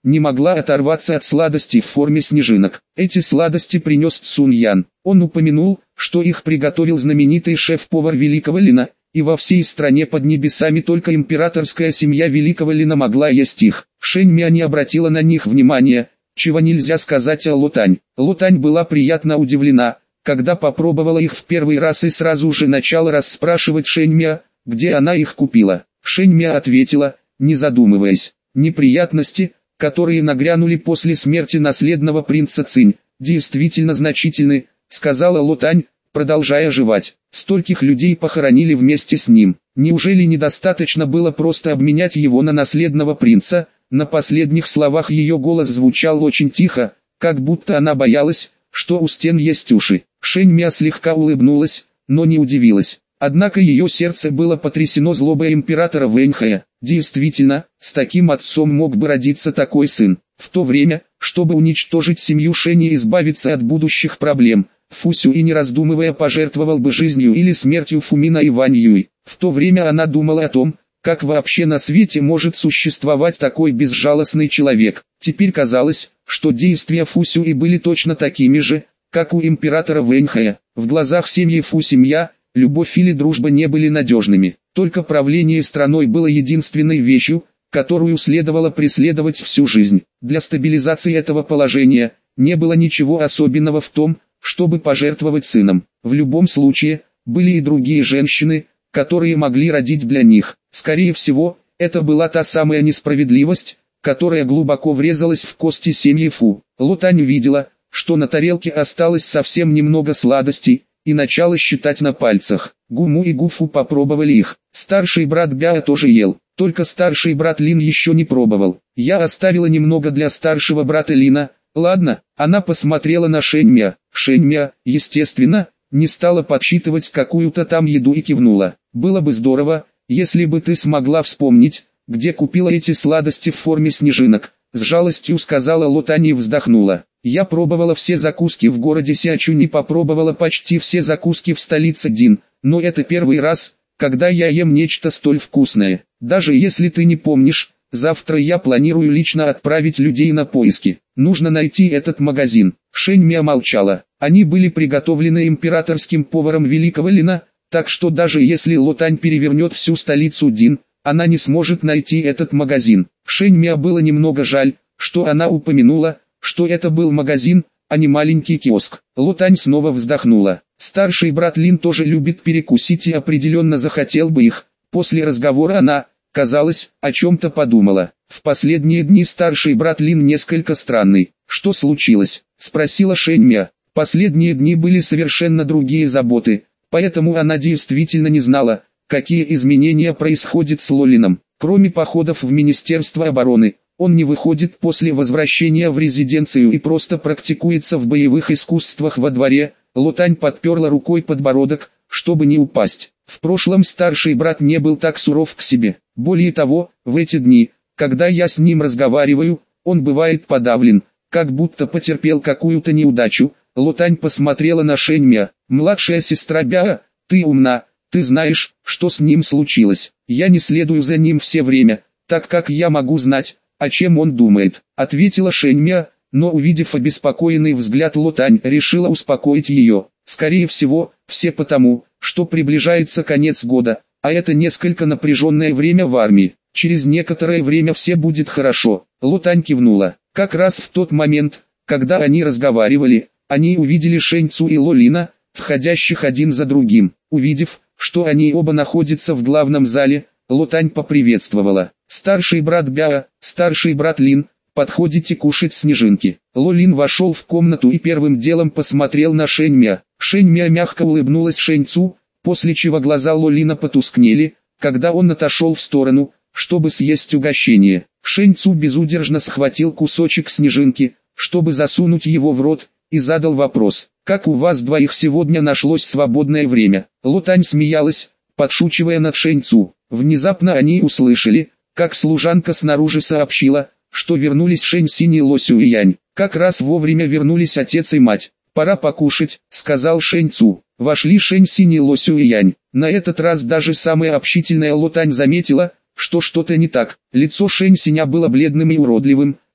не могла оторваться от сладостей в форме снежинок. Эти сладости принес Цун Ян. Он упомянул, что их приготовил знаменитый шеф-повар Великого Лина, и во всей стране под небесами только императорская семья Великого Лина могла есть их. Шэнь Мя не обратила на них внимания, чего нельзя сказать о Ло Тань. Ло Тань была приятно удивлена, когда попробовала их в первый раз и сразу же начала расспрашивать Шэнь Мя, где она их купила. Шэнь Мя ответила, не задумываясь: неприятности, которые нагрянули после смерти наследного принца Цинь, действительно значительны, сказала Ло Тань, продолжая жевать. Стольких людей похоронили вместе с ним. Неужели недостаточно было просто обменять его на наследного принца? На последних словах ее голос звучал очень тихо, как будто она боялась, что у стен есть уши. Шэнь Мя слегка улыбнулась, но не удивилась. Однако ее сердце было потрясено злобой императора Вэньхэя. Действительно, с таким отцом мог бы родиться такой сын. В то время, чтобы уничтожить семью Шэнь и избавиться от будущих проблем, Фу Сюй, не раздумывая, пожертвовал бы жизнью или смертью Фумина и Вань Юй. В то время она думала о том, как вообще на свете может существовать такой безжалостный человек. Теперь казалось, что действия Фу Сюй были точно такими же, как у императора Вэньхэя. В глазах семьи Фу семья, любовь или дружба не были надежными. Только правление страной было единственной вещью, которую следовало преследовать всю жизнь. Для стабилизации этого положения не было ничего особенного в том, чтобы пожертвовать сыном. В любом случае, были и другие женщины, которые могли родить для них. Скорее всего, это была та самая несправедливость, которая глубоко врезалась в кости семьи Фу. Ло Тань видела, что на тарелке осталось совсем немного сладостей, и начала считать на пальцах. Гуму и Гуфу попробовали их. Старший брат Бяо тоже ел, только старший брат Лин еще не пробовал. Я оставила немного для старшего брата Лина. Ладно, она посмотрела на Шэнь Мя. Шэнь Мя, естественно, не стала подсчитывать какую-то там еду и кивнула. Было бы здорово, если бы ты смогла вспомнить, где купила эти сладости в форме снежинок. С жалостью сказала Ло Тань и вздохнула. Я пробовала все закуски в городе Сиачунь и попробовала почти все закуски в столице Дин, но это первый раз, когда я ем нечто столь вкусное. Даже если ты не помнишь, завтра я планирую лично отправить людей на поиски. Нужно найти этот магазин. Шэнь Мя молчала. Они были приготовлены императорским поваром Великого Лина, так что даже если Ло Тань перевернет всю столицу Дин, она не сможет найти этот магазин. Шэнь Мя было немного жаль, что она упомянула, что это был магазин, а не маленький киоск. Ло Тань снова вздохнула. Старший брат Лин тоже любит перекусить и определенно захотел бы их. После разговора она, казалось, о чем-то подумала. В последние дни старший брат Лин несколько странный. Что случилось? Спросила Шэнь Мя. Последние дни были совершенно другие заботы, поэтому она действительно не знала, какие изменения происходят с Ло Лином. Кроме походов в Министерство обороны, он не выходит после возвращения в резиденцию и просто практикуется в боевых искусствах во дворе. Ло Тань подперла рукой подбородок, чтобы не упасть. В прошлом старший брат не был так суров к себе. Более того, в эти дни, когда я с ним разговариваю, он бывает подавлен, как будто потерпел какую-то неудачу. Ло Тань посмотрела на Шэнь Мя. Младшая сестра Бяо, ты умна, ты знаешь, что с ним случилось. Я не следую за ним все время, так как я могу знать, о чем он думает, ответила Шэнь Мя, но увидев обеспокоенный взгляд Ло Тань, решила успокоить ее. Скорее всего, все потому, что приближается конец года, а это несколько напряженное время в армии. Через некоторое время все будет хорошо. Ло Тань кивнула. Как раз в тот момент, когда они разговаривали, они увидели Шэнь Цу и Ло Лина, входящих один за другим. Увидев, что они оба находятся в главном зале, Ло Тань поприветствовала. Старший брат Бяо, старший брат Лин, подходите кушать снежинки. Ло Лин вошел в комнату и первым делом посмотрел на Шэнь Мя. Шэнь Мя мягко улыбнулась Шэнь Цу, после чего глаза Ло Лина потускнели, когда он отошел в сторону, чтобы съесть угощение. Шэнь Цу безудержно схватил кусочек снежинки, чтобы засунуть его в рот, и задал вопрос: «Как у вас двоих сегодня нашлось свободное время?» Ло Тань смеялась, подшучивая над Шэнь Цу. Внезапно они услышали, как служанка снаружи сообщила, что вернулись Шэнь Синь и Ло Сюэянь. Как раз вовремя вернулись отец и мать. «Пора покушать», — сказал Шэнь Цу. Вошли Шэнь Синь и Ло Сюэянь. На этот раз даже самая общительная Ло Тань заметила, что что-то не так. Лицо Шэнь Синя было бледным и уродливым,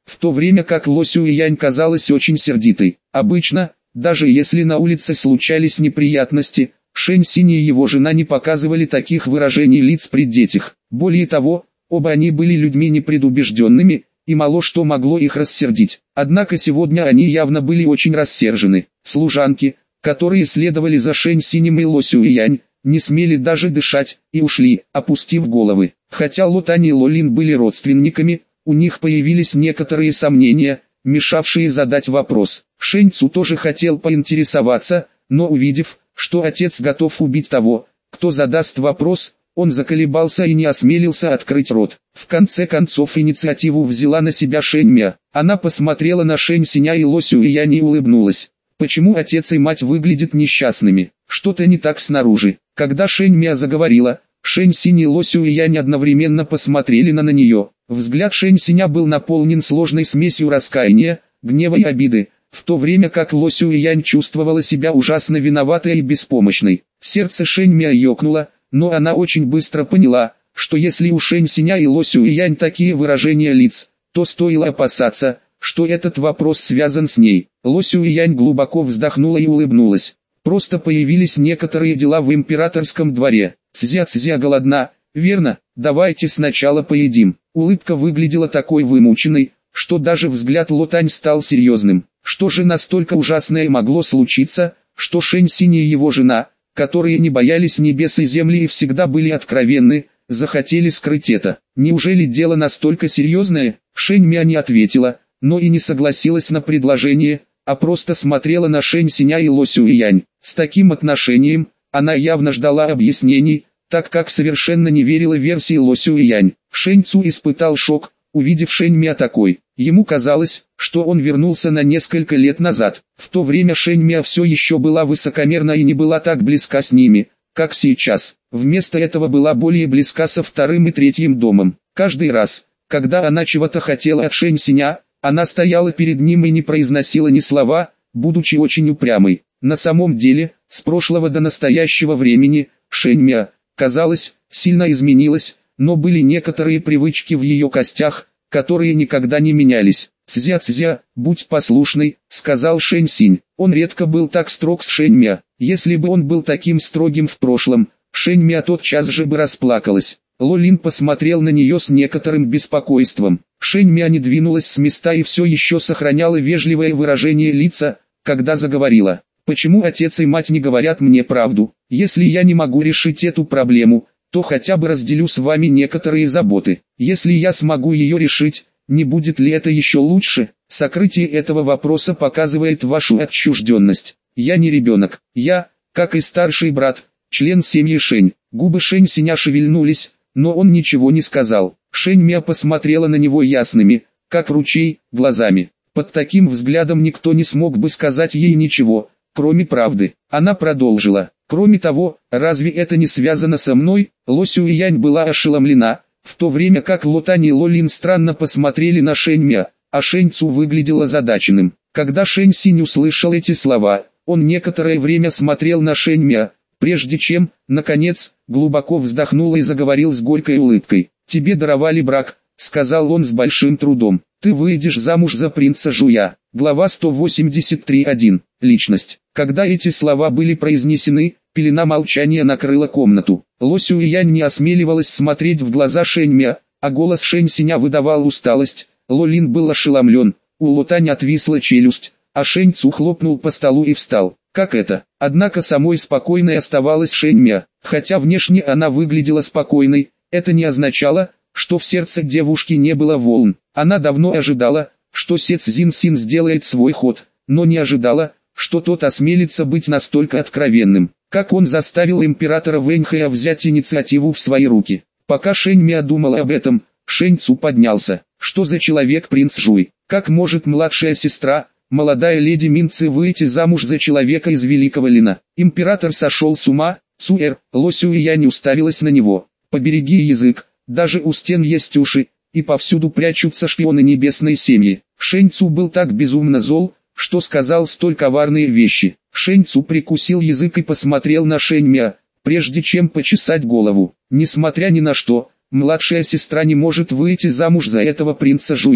в то время как Ло Сюэянь казалась очень сердитой. Обычно, даже если на улице случались неприятности, Шэнь Синь и его жена не показывали таких выражений лиц при детях. Более того, оба они были людьми непредубежденными, и мало что могло их рассердить. Однако сегодня они явно были очень рассержены. Служанки, которые следовали за Шэнь Синем и Ло Сюэянь, не смели даже дышать, и ушли, опустив головы. Хотя Ло Тань и Ло Лин были родственниками, у них появились некоторые сомнения, мешавшие задать вопрос. Шэнь Цу тоже хотел поинтересоваться, но увидев, что отец готов убить того, кто задаст вопрос, он заколебался и не осмелился открыть рот. В конце концов инициативу взяла на себя Шэнь Мя. Она посмотрела на Шэнь Синя и Ло Сюэянь и улыбнулась. Почему отец и мать выглядят несчастными? Что-то не так снаружи. Когда Шэнь Мя заговорила, Шэнь Синь и Ло Сюэянь одновременно посмотрели на, на нее. Взгляд Шэнь Синя был наполнен сложной смесью раскаяния, гнева и обиды, в то время как Ло Сюэянь чувствовала себя ужасно виноватой и беспомощной. Сердце Шэнь Мя ёкнуло, но она очень быстро поняла, что если у Шэнь Синя и Ло Сюэянь такие выражения лиц, то стоило опасаться, что этот вопрос связан с ней. Ло Сюэянь глубоко вздохнула и улыбнулась. Просто появились некоторые дела в императорском дворе. Цзя-Цзя голодна, верно? Давайте сначала поедим. Улыбка выглядела такой вымученной, что даже взгляд Ло Тань стал серьезным. Что же настолько ужасное могло случиться, что Шэнь Синь и его жена, которые не боялись небес и земли и всегда были откровенны, захотели скрыть это? Неужели дело настолько серьезное? Шэнь Мя не ответила, но и не согласилась на предложение, а просто смотрела на Шэнь Синя и Ло Сюэянь. С таким отношением, она явно ждала объяснений, так как совершенно не верила версии Ло Сюэянь. Шэнь Цу испытал шок, увидев Шэнь Мя такой. Ему казалось, что он вернулся на несколько лет назад. В то время Шэнь Мя все еще была высокомерна и не была так близка с ними, как сейчас. Вместо этого была более близка со вторым и третьим домом. Каждый раз, когда она чего-то хотела от Шэнь Синя, она стояла перед ним и не произносила ни слова, будучи очень упрямой. На самом деле, с прошлого до настоящего времени, Шэнь Мя, казалось, сильно изменилась, но были некоторые привычки в ее костях, которые никогда не менялись. «Цзя-Цзя, будь послушной», — сказал Шэнь Синь. Он редко был так строг с Шэнь Мя. Если бы он был таким строгим в прошлом, Шэнь Мя тотчас же бы расплакалась. Ло Лин посмотрел на нее с некоторым беспокойством. Шэнь Мя не двинулась с места и все еще сохраняла вежливое выражение лица, когда заговорила. «Почему отец и мать не говорят мне правду? Если я не могу решить эту проблему, то хотя бы разделю с вами некоторые заботы. Если я смогу ее решить, не будет ли это еще лучше? Сокрытие этого вопроса показывает вашу отчужденность. Я не ребенок. Я, как и старший брат, член семьи Шэнь». Губы Шэнь Синя шевельнулись, но он ничего не сказал. Шэнь Мя посмотрела на него ясными, как ручей, глазами. Под таким взглядом никто не смог бы сказать ей ничего, кроме правды. Она продолжила. «Кроме того, разве это не связано со мной?» Ло Сюэянь была ошеломлена, в то время как Ло Тань и Ло Лин странно посмотрели на Шэнь Мя, а Шэнь Цу выглядел озадаченным. Когда Шэнь Синь услышал эти слова, он некоторое время смотрел на Шэнь Мя, прежде чем, наконец, глубоко вздохнул и заговорил с горькой улыбкой. «Тебе даровали брак», — сказал он с большим трудом. «Ты выйдешь замуж за принца Жуя». Глава сто восемьдесят три точка один. Личность. Когда эти слова были произнесены, пелена молчания накрыла комнату. Ло Сюэянь не осмеливалась смотреть в глаза Шэнь Мя, а голос Шэнь Синя выдавал усталость. Ло Лин был ошеломлен, у Ло Тань отвисла челюсть, а Шэнь Цу хлопнул по столу и встал. Как это? Однако самой спокойной оставалась Шэнь Мя. Хотя внешне она выглядела спокойной, это не означало, что в сердце девушки не было волн. Она давно ожидала, что Се Цзин Син сделает свой ход, но не ожидала, что тот осмелится быть настолько откровенным. Как он заставил императора Вэньхэя взять инициативу в свои руки. Пока Шэнь Мя думала об этом, Шэнь Цу поднялся. Что за человек принц Жуй? Как может младшая сестра, молодая леди Минцы, выйти замуж за человека из Великого Лина? Император сошел с ума. Цуэр, Ло Сюэянь уставилась на него. Побереги язык, даже у стен есть уши, и повсюду прячутся шпионы небесной семьи. Шэнь Цу был так безумно зол, что сказал столь коварные вещи. Шэнь Цу прикусил язык и посмотрел на Шэнь Мя, прежде чем почесать голову. Несмотря ни на что, младшая сестра не может выйти замуж за этого принца Жуя.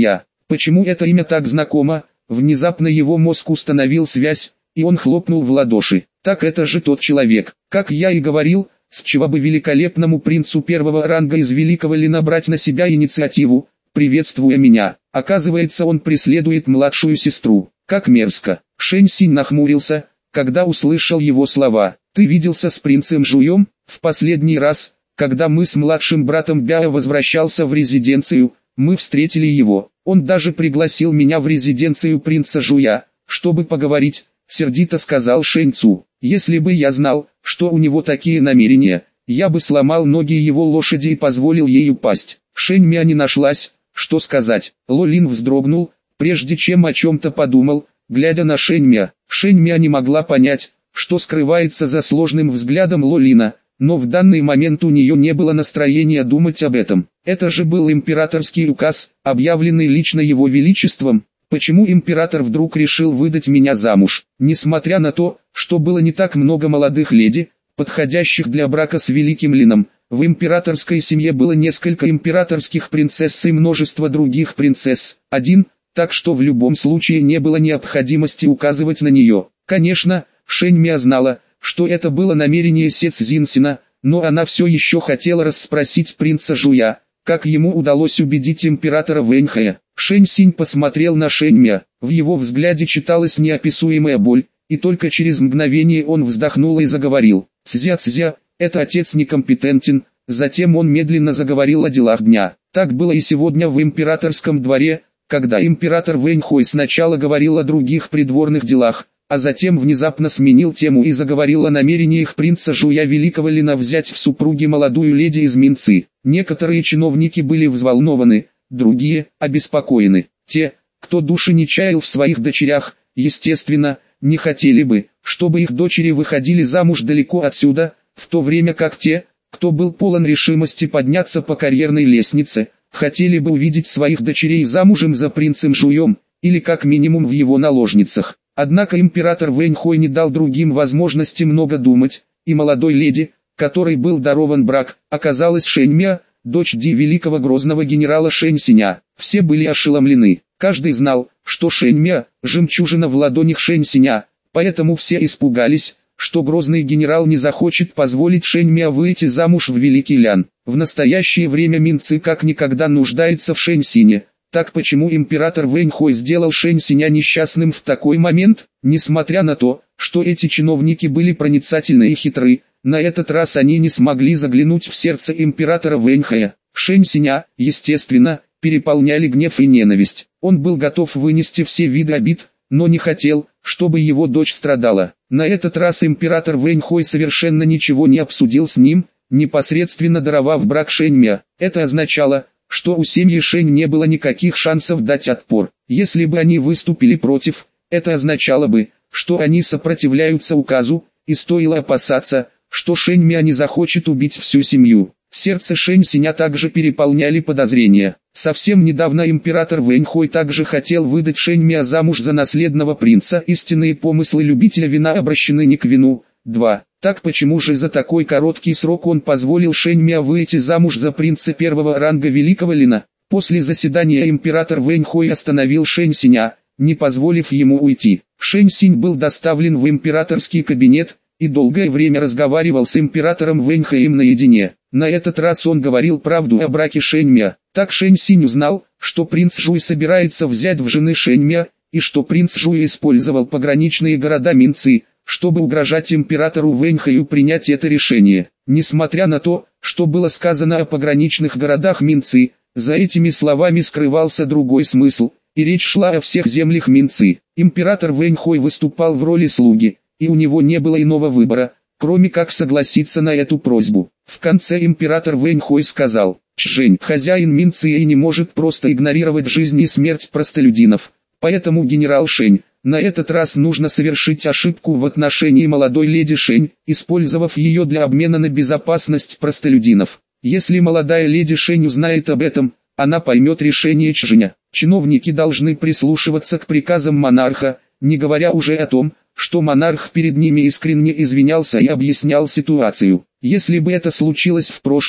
Почему это имя так знакомо? Внезапно его мозг установил связь, и он хлопнул в ладоши. Так это же тот человек. Как я и говорил, с чего бы великолепному принцу первого ранга из Великого Лина брать на себя инициативу, приветствуя меня. Оказывается, он преследует младшую сестру. Как мерзко. Шэнь Синь нахмурился, когда услышал его слова. Ты виделся с принцем Жуем? В последний раз, когда мы с младшим братом Бяо возвращался в резиденцию, мы встретили его. Он даже пригласил меня в резиденцию принца Жуя, чтобы поговорить, сердито сказал Шэнь Цу. Если бы я знал, что у него такие намерения, я бы сломал ноги его лошади и позволил ей упасть. Шэнь Мя не нашлась, что сказать. Ло Лин вздрогнул, прежде чем о чем-то подумал, глядя на Шэнь Мя. Шэнь Мя не могла понять, что скрывается за сложным взглядом Ло Лина, но в данный момент у нее не было настроения думать об этом. Это же был императорский указ, объявленный лично его величеством. Почему император вдруг решил выдать меня замуж? Несмотря на то, что было не так много молодых леди, подходящих для брака с Великим Лином, в императорской семье было несколько императорских принцесс и множество других принцесс. Один, так что в любом случае не было необходимости указывать на нее. Конечно, Шэнь Мя знала, что это было намерение Се Цзиньсина, но она все еще хотела расспросить принца Жуя, как ему удалось убедить императора Вэньхэя. Шэнь Синь посмотрел на Шэнь Мя, в его взгляде читалась неописуемая боль, и только через мгновение он вздохнул и заговорил. «Цзя-цзя, это отец некомпетентен». Затем он медленно заговорил о делах дня. Так было и сегодня в императорском дворе, когда император Вэньхой сначала говорил о других придворных делах, а затем внезапно сменил тему и заговорил о намерениях принца Жуя Великого Лина взять в супруги молодую леди из Минцы. Некоторые чиновники были взволнованы, другие – обеспокоены. Те, кто души не чаял в своих дочерях, естественно, не хотели бы, чтобы их дочери выходили замуж далеко отсюда, в то время как те, кто был полон решимости подняться по карьерной лестнице, хотели бы увидеть своих дочерей замужем за принцем Жуем, или как минимум в его наложницах. Однако император Вэньхой не дал другим возможности много думать, и молодой леди, которой был дарован брак, оказалась Шэнь Мя, дочь Ди великого грозного генерала Шэнь Синя. Все были ошеломлены. Каждый знал, что Шэнь Мя – жемчужина в ладонях Шэнь Синя, поэтому все испугались, что грозный генерал не захочет позволить Шэнь Мя выйти замуж в Великий Лян. В настоящее время Минцы как никогда нуждается в Шэнь Сине. Так почему император Вэньхой сделал Шэнь Синя несчастным в такой момент? Несмотря на то, что эти чиновники были проницательны и хитры, на этот раз они не смогли заглянуть в сердце императора Вэньхая. Шэнь Синя, естественно, переполняли гнев и ненависть. Он был готов вынести все виды обид, но не хотел, чтобы его дочь страдала. На этот раз император Вэньхой совершенно ничего не обсудил с ним, непосредственно даровав брак Шэнь Мя. Это означало, что у семьи Шэнь не было никаких шансов дать отпор. Если бы они выступили против, это означало бы, что они сопротивляются указу, и стоило опасаться, что Шэнь Мя не захочет убить всю семью. Сердце Шэнь Синя также переполняли подозрения. Совсем недавно император Вэньхой также хотел выдать Шэнь Мя замуж за наследного принца. Истинные помыслы любителя вина обращены не к вину. два. Так почему же за такой короткий срок он позволил Шэнь Мя выйти замуж за принца первого ранга Великого Лина? После заседания император Вэньхой остановил Шэнь Синя, не позволив ему уйти. Шэнь Синь был доставлен в императорский кабинет, и долгое время разговаривал с императором Вэньхаем наедине. На этот раз он говорил правду о браке Шэнь Мя. Так Шэнь Синь узнал, что принц Жуй собирается взять в жены Шэнь Мя, и что принц Жуй использовал пограничные города Минцы, чтобы угрожать императору Вэньхаю принять это решение. Несмотря на то, что было сказано о пограничных городах Минцы, за этими словами скрывался другой смысл, и речь шла о всех землях Минцы. Император Вэньхой выступал в роли слуги, и у него не было иного выбора, кроме как согласиться на эту просьбу. В конце император Вэньхой сказал: «Чжэнь, хозяин Минцы и не может просто игнорировать жизнь и смерть простолюдинов, поэтому генерал Шэнь, на этот раз нужно совершить ошибку в отношении молодой леди Шэнь, использовав ее для обмена на безопасность простолюдинов. Если молодая леди Шэнь узнает об этом, она поймет решение Чжэня. Чиновники должны прислушиваться к приказам монарха, не говоря уже о том, что монарх перед ними искренне извинялся и объяснял ситуацию. Если бы это случилось в прошлом,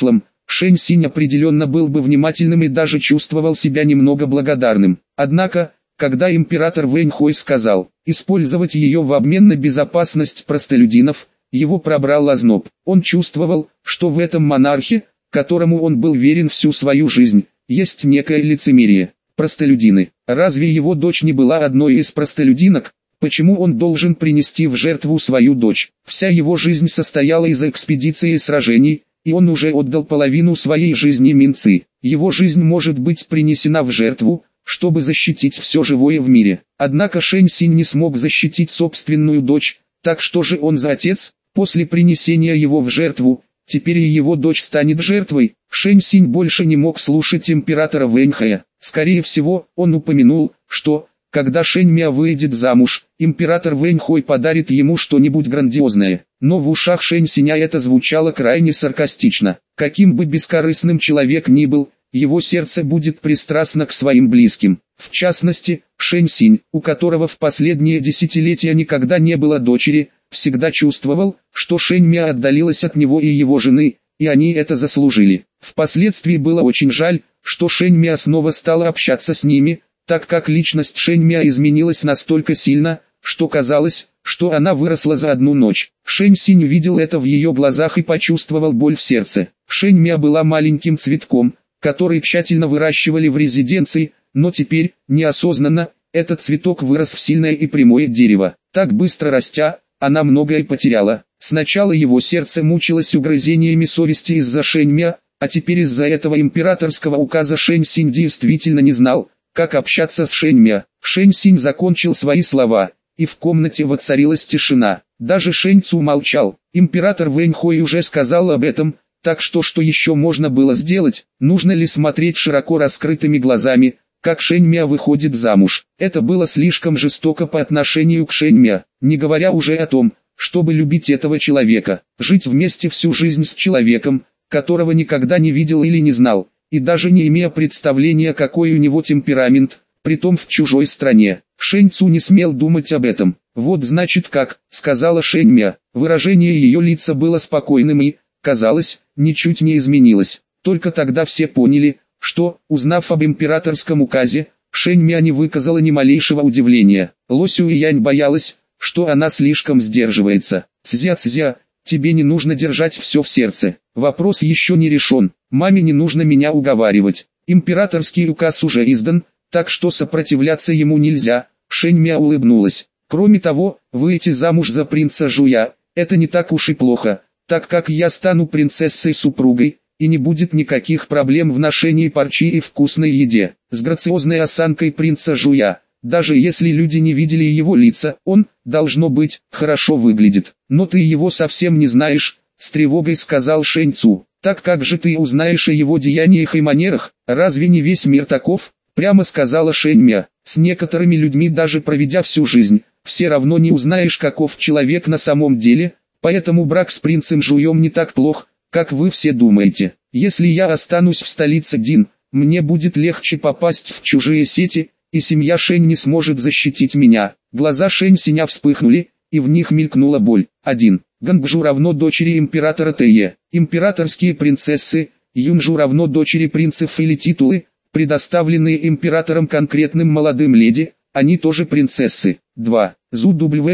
Шэнь Синь определенно был бы внимательным и даже чувствовал себя немного благодарным. Однако, когда император Вэнь Хой сказал использовать ее в обмен на безопасность простолюдинов, его пробрал озноб. Он чувствовал, что в этом монархе, которому он был верен всю свою жизнь, есть некое лицемерие. Простолюдины. Разве его дочь не была одной из простолюдинок? Почему он должен принести в жертву свою дочь? Вся его жизнь состояла из экспедиций и сражений, и он уже отдал половину своей жизни Минцы. Его жизнь может быть принесена в жертву, чтобы защитить все живое в мире. Однако Шэнь Синь не смог защитить собственную дочь, так что же он за отец? После принесения его в жертву, теперь и его дочь станет жертвой. Шэнь Синь больше не мог слушать императора Вэньхая. Скорее всего, он упомянул, что, когда Шэнь Мя выйдет замуж, император Вэнь Хой подарит ему что-нибудь грандиозное. Но в ушах Шэнь Синя это звучало крайне саркастично. Каким бы бескорыстным человек ни был, его сердце будет пристрастно к своим близким. В частности, Шэнь Синь, у которого в последние десятилетия никогда не было дочери, всегда чувствовал, что Шэнь Мя отдалилась от него и его жены, и они это заслужили. Впоследствии было очень жаль, что Шэнь Мя снова стала общаться с ними, так как личность Шэнь Мя изменилась настолько сильно, что казалось, что она выросла за одну ночь. Шэнь Синь увидел это в ее глазах и почувствовал боль в сердце. Шэнь Мя была маленьким цветком, который тщательно выращивали в резиденции, но теперь, неосознанно, этот цветок вырос в сильное и прямое дерево. Так быстро растя, она многое потеряла. Сначала его сердце мучилось угрызениями совести из-за Шэнь Мя, а теперь из-за этого императорского указа Шэнь Синь действительно не знал, как общаться с Шэнь Мя. Шэнь Синь закончил свои слова, и в комнате воцарилась тишина. Даже Шэнь Цу молчал. Император Вэнь Хой уже сказал об этом, так что что еще можно было сделать? Нужно ли смотреть широко раскрытыми глазами, как Шэнь Мя выходит замуж? Это было слишком жестоко по отношению к Шэнь Мя, не говоря уже о том, чтобы любить этого человека, жить вместе всю жизнь с человеком, которого никогда не видел или не знал, и даже не имея представления, какой у него темперамент, притом в чужой стране. Шэнь Цу не смел думать об этом. «Вот значит как», — сказала Шэнь Мя. Выражение ее лица было спокойным и, казалось, ничуть не изменилось. Только тогда все поняли, что, узнав об императорском указе, Шэнь Мя не выказала ни малейшего удивления. Ло Сюэянь боялась, что она слишком сдерживается. «Цзя-цзя, тебе не нужно держать все в сердце. Вопрос еще не решен. Маме не нужно меня уговаривать. Императорский указ уже издан, так что сопротивляться ему нельзя». Шэнь Мя улыбнулась. «Кроме того, выйти замуж за принца Жуя – это не так уж и плохо, так как я стану принцессой-супругой, и не будет никаких проблем в ношении парчи и вкусной еде». С грациозной осанкой принца Жуя, даже если люди не видели его лица, он, должно быть, хорошо выглядит. «Но ты его совсем не знаешь», — с тревогой сказал Шэнь Цу. «Так как же ты узнаешь о его деяниях и манерах? Разве не весь мир таков?» Прямо сказала Шэнь Мя. «С некоторыми людьми, даже проведя всю жизнь, все равно не узнаешь, каков человек на самом деле, поэтому брак с принцем Жуем не так плох, как вы все думаете. Если я останусь в столице Дин, мне будет легче попасть в чужие сети, и семья Шэнь не сможет защитить меня». Глаза Шэнь Синя вспыхнули, и в них мелькнула боль. один. Гангжу равно дочери императора Тэйе. Императорские принцессы, Юнжу равно дочери принцев или титулы, предоставленные императором конкретным молодым леди, они тоже принцессы. два. Зу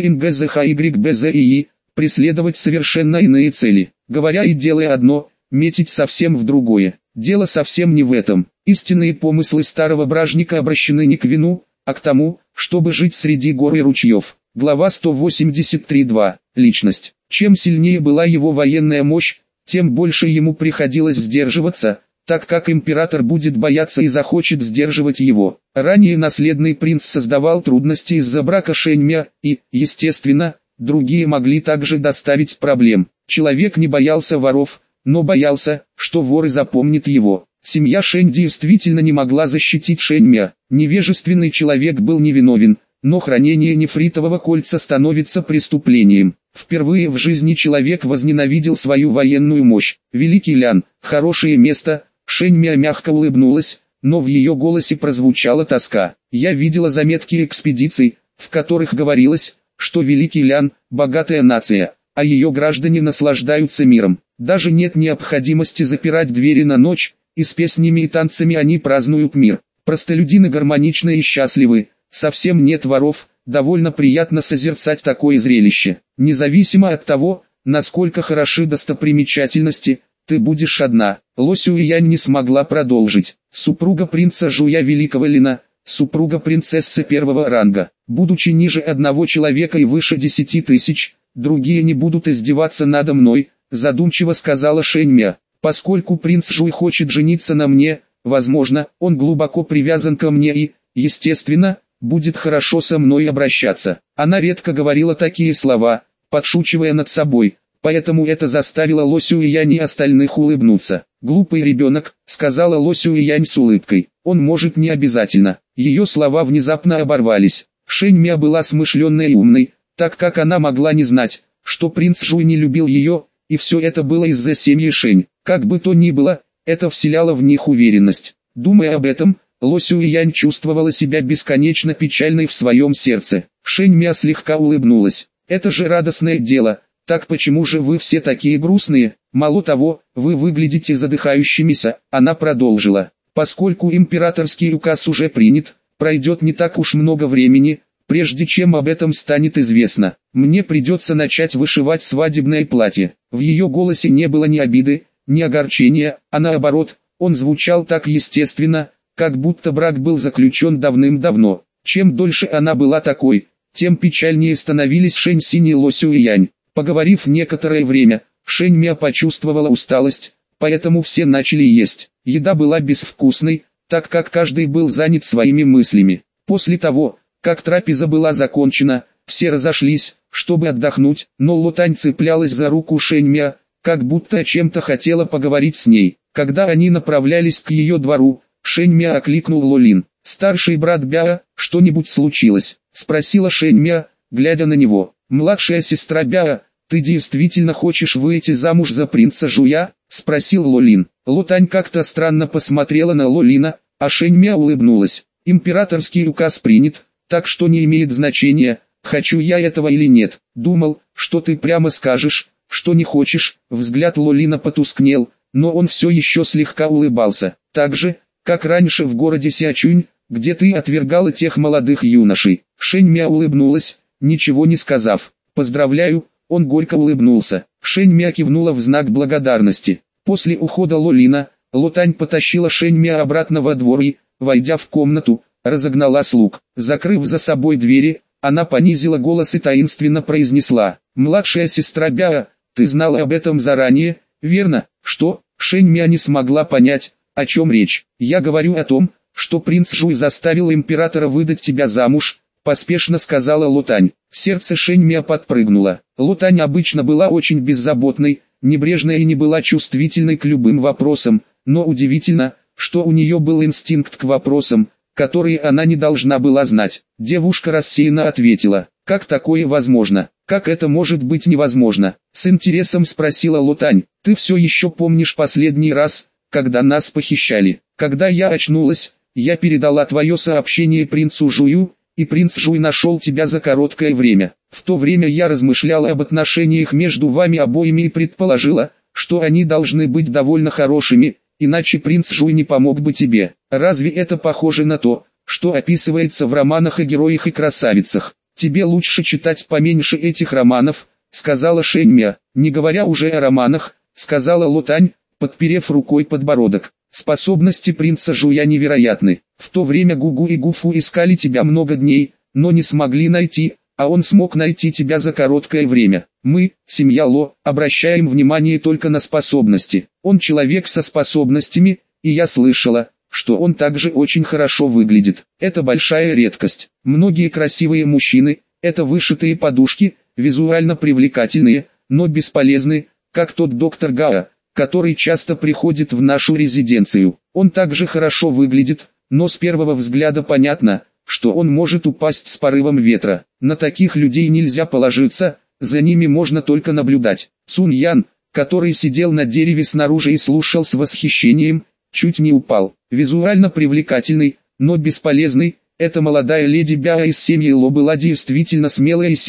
ВНГЗХYБЗИ, преследовать совершенно иные цели. Говоря и делая одно, метить совсем в другое. Дело совсем не в этом. Истинные помыслы старого бражника обращены не к вину, а к тому, чтобы жить среди гор и ручьев. Глава сто восемьдесят три точка два. Личность. Чем сильнее была его военная мощь, тем больше ему приходилось сдерживаться, так как император будет бояться и захочет сдерживать его. Ранее наследный принц создавал трудности из-за брака Шэнь Мя, и, естественно, другие могли также доставить проблем. Человек не боялся воров, но боялся, что воры запомнят его. Семья Шэнь действительно не могла защитить Шэнь Мя. Невежественный человек был невиновен, но хранение нефритового кольца становится преступлением. Впервые в жизни человек возненавидел свою военную мощь. Великий Лян, хорошее место. Шэнь Мя мягко улыбнулась, но в ее голосе прозвучала тоска. «Я видела заметки экспедиций, в которых говорилось, что Великий Лян – богатая нация, а ее граждане наслаждаются миром. Даже нет необходимости запирать двери на ночь, и с песнями и танцами они празднуют мир. Простолюдины гармоничны и счастливы, совсем нет воров, довольно приятно созерцать такое зрелище. Независимо от того, насколько хороши достопримечательности, ты будешь одна. Ло Сюэянь не смогла продолжить. Супруга принца Жуя Великого Лина, супруга принцессы первого ранга. Будучи ниже одного человека и выше десяти тысяч, другие не будут издеваться надо мной, задумчиво сказала Шэньмя. Поскольку принц Жуй хочет жениться на мне, возможно, он глубоко привязан ко мне и, естественно, будет хорошо со мной обращаться. Она редко говорила такие слова, подшучивая над собой, поэтому это заставило Ло Сюэянь и остальных улыбнуться. «Глупый ребенок», — сказала Ло Сюэянь с улыбкой. «Он может не обязательно». Ее слова внезапно оборвались. Шэньмя была смышленной и умной, так как она могла не знать, что принц Жуй не любил ее, и все это было из-за семьи Шэнь. Как бы то ни было, это вселяло в них уверенность. Думая об этом, Ло Сюэянь чувствовала себя бесконечно печальной в своем сердце. Шэньмя слегка улыбнулась. «Это же радостное дело, так почему же вы все такие грустные? Мало того, вы выглядите задыхающимися», она продолжила. «Поскольку императорский указ уже принят, пройдет не так уж много времени, прежде чем об этом станет известно. Мне придется начать вышивать свадебное платье». В ее голосе не было ни обиды, ни огорчения, а наоборот, он звучал так естественно, как будто брак был заключен давным-давно. Чем дольше она была такой, тем печальнее становились Шэнь Синь и Ло Сюэянь. Поговорив некоторое время, Шэньмя почувствовала усталость, поэтому все начали есть. Еда была безвкусной, так как каждый был занят своими мыслями. После того, как трапеза была закончена, все разошлись, чтобы отдохнуть, но Ло Тань цеплялась за руку Шэньмя, как будто о чем-то хотела поговорить с ней. Когда они направлялись к ее двору, Шэньмя окликнул Ло Лин. «Старший брат Бяо, что-нибудь случилось?» — спросила Шэньмя, глядя на него. «Младшая сестра Бяо, ты действительно хочешь выйти замуж за принца Жуя?» — спросил Ло Лин. Ло Тань как-то странно посмотрела на Ло Лина, а Шэньмя улыбнулась. «Императорский указ принят, так что не имеет значения, хочу я этого или нет. Думал, что ты прямо скажешь, что не хочешь». Взгляд Ло Лина потускнел, но он все еще слегка улыбался. «Так же, как раньше в городе Сячунь, где ты отвергала тех молодых юношей». Шэньмя улыбнулась, ничего не сказав. «Поздравляю», он горько улыбнулся. Шэньмя кивнула в знак благодарности. После ухода Ло Лина, Ло Тань потащила Шэньмя обратно во двор и, войдя в комнату, разогнала слуг. Закрыв за собой двери, она понизила голос и таинственно произнесла: «Младшая сестра Бяо, ты знала об этом заранее, верно?» «Что?» Шэньмя не смогла понять, о чем речь. «Я говорю о том, что принц Жуй заставил императора выдать тебя замуж», поспешно сказала Ло Тань. Сердце Шэньмя подпрыгнуло. Ло Тань обычно была очень беззаботной, небрежной и не была чувствительной к любым вопросам, но удивительно, что у нее был инстинкт к вопросам, которые она не должна была знать. Девушка рассеянно ответила: «Как такое возможно? Как это может быть невозможно?» С интересом спросила Ло Тань: «Ты все еще помнишь последний раз, когда нас похищали? Когда я очнулась, я передала твое сообщение принцу Жую, и принц Жуй нашел тебя за короткое время. В то время я размышляла об отношениях между вами обоими и предположила, что они должны быть довольно хорошими, иначе принц Жуй не помог бы тебе. Разве это похоже на то, что описывается в романах о героях и красавицах? Тебе лучше читать поменьше этих романов», — сказала Шэньмя. «Не говоря уже о романах», — сказала Ло Тань, подперев рукой подбородок. «Способности принца Жуя невероятны. В то время Гугу и Гуфу искали тебя много дней, но не смогли найти, а он смог найти тебя за короткое время. Мы, семья Ло, обращаем внимание только на способности. Он человек со способностями, и я слышала, что он также очень хорошо выглядит. Это большая редкость. Многие красивые мужчины – это вышитые подушки, визуально привлекательные, но бесполезны, как тот доктор Гао, который часто приходит в нашу резиденцию. Он также хорошо выглядит, но с первого взгляда понятно, что он может упасть с порывом ветра. На таких людей нельзя положиться, за ними можно только наблюдать». Цун Ян, который сидел на дереве снаружи и слушал с восхищением, чуть не упал. Визуально привлекательный, но бесполезный, эта молодая леди Бяо из семьи Ло была действительно смелой и сильной.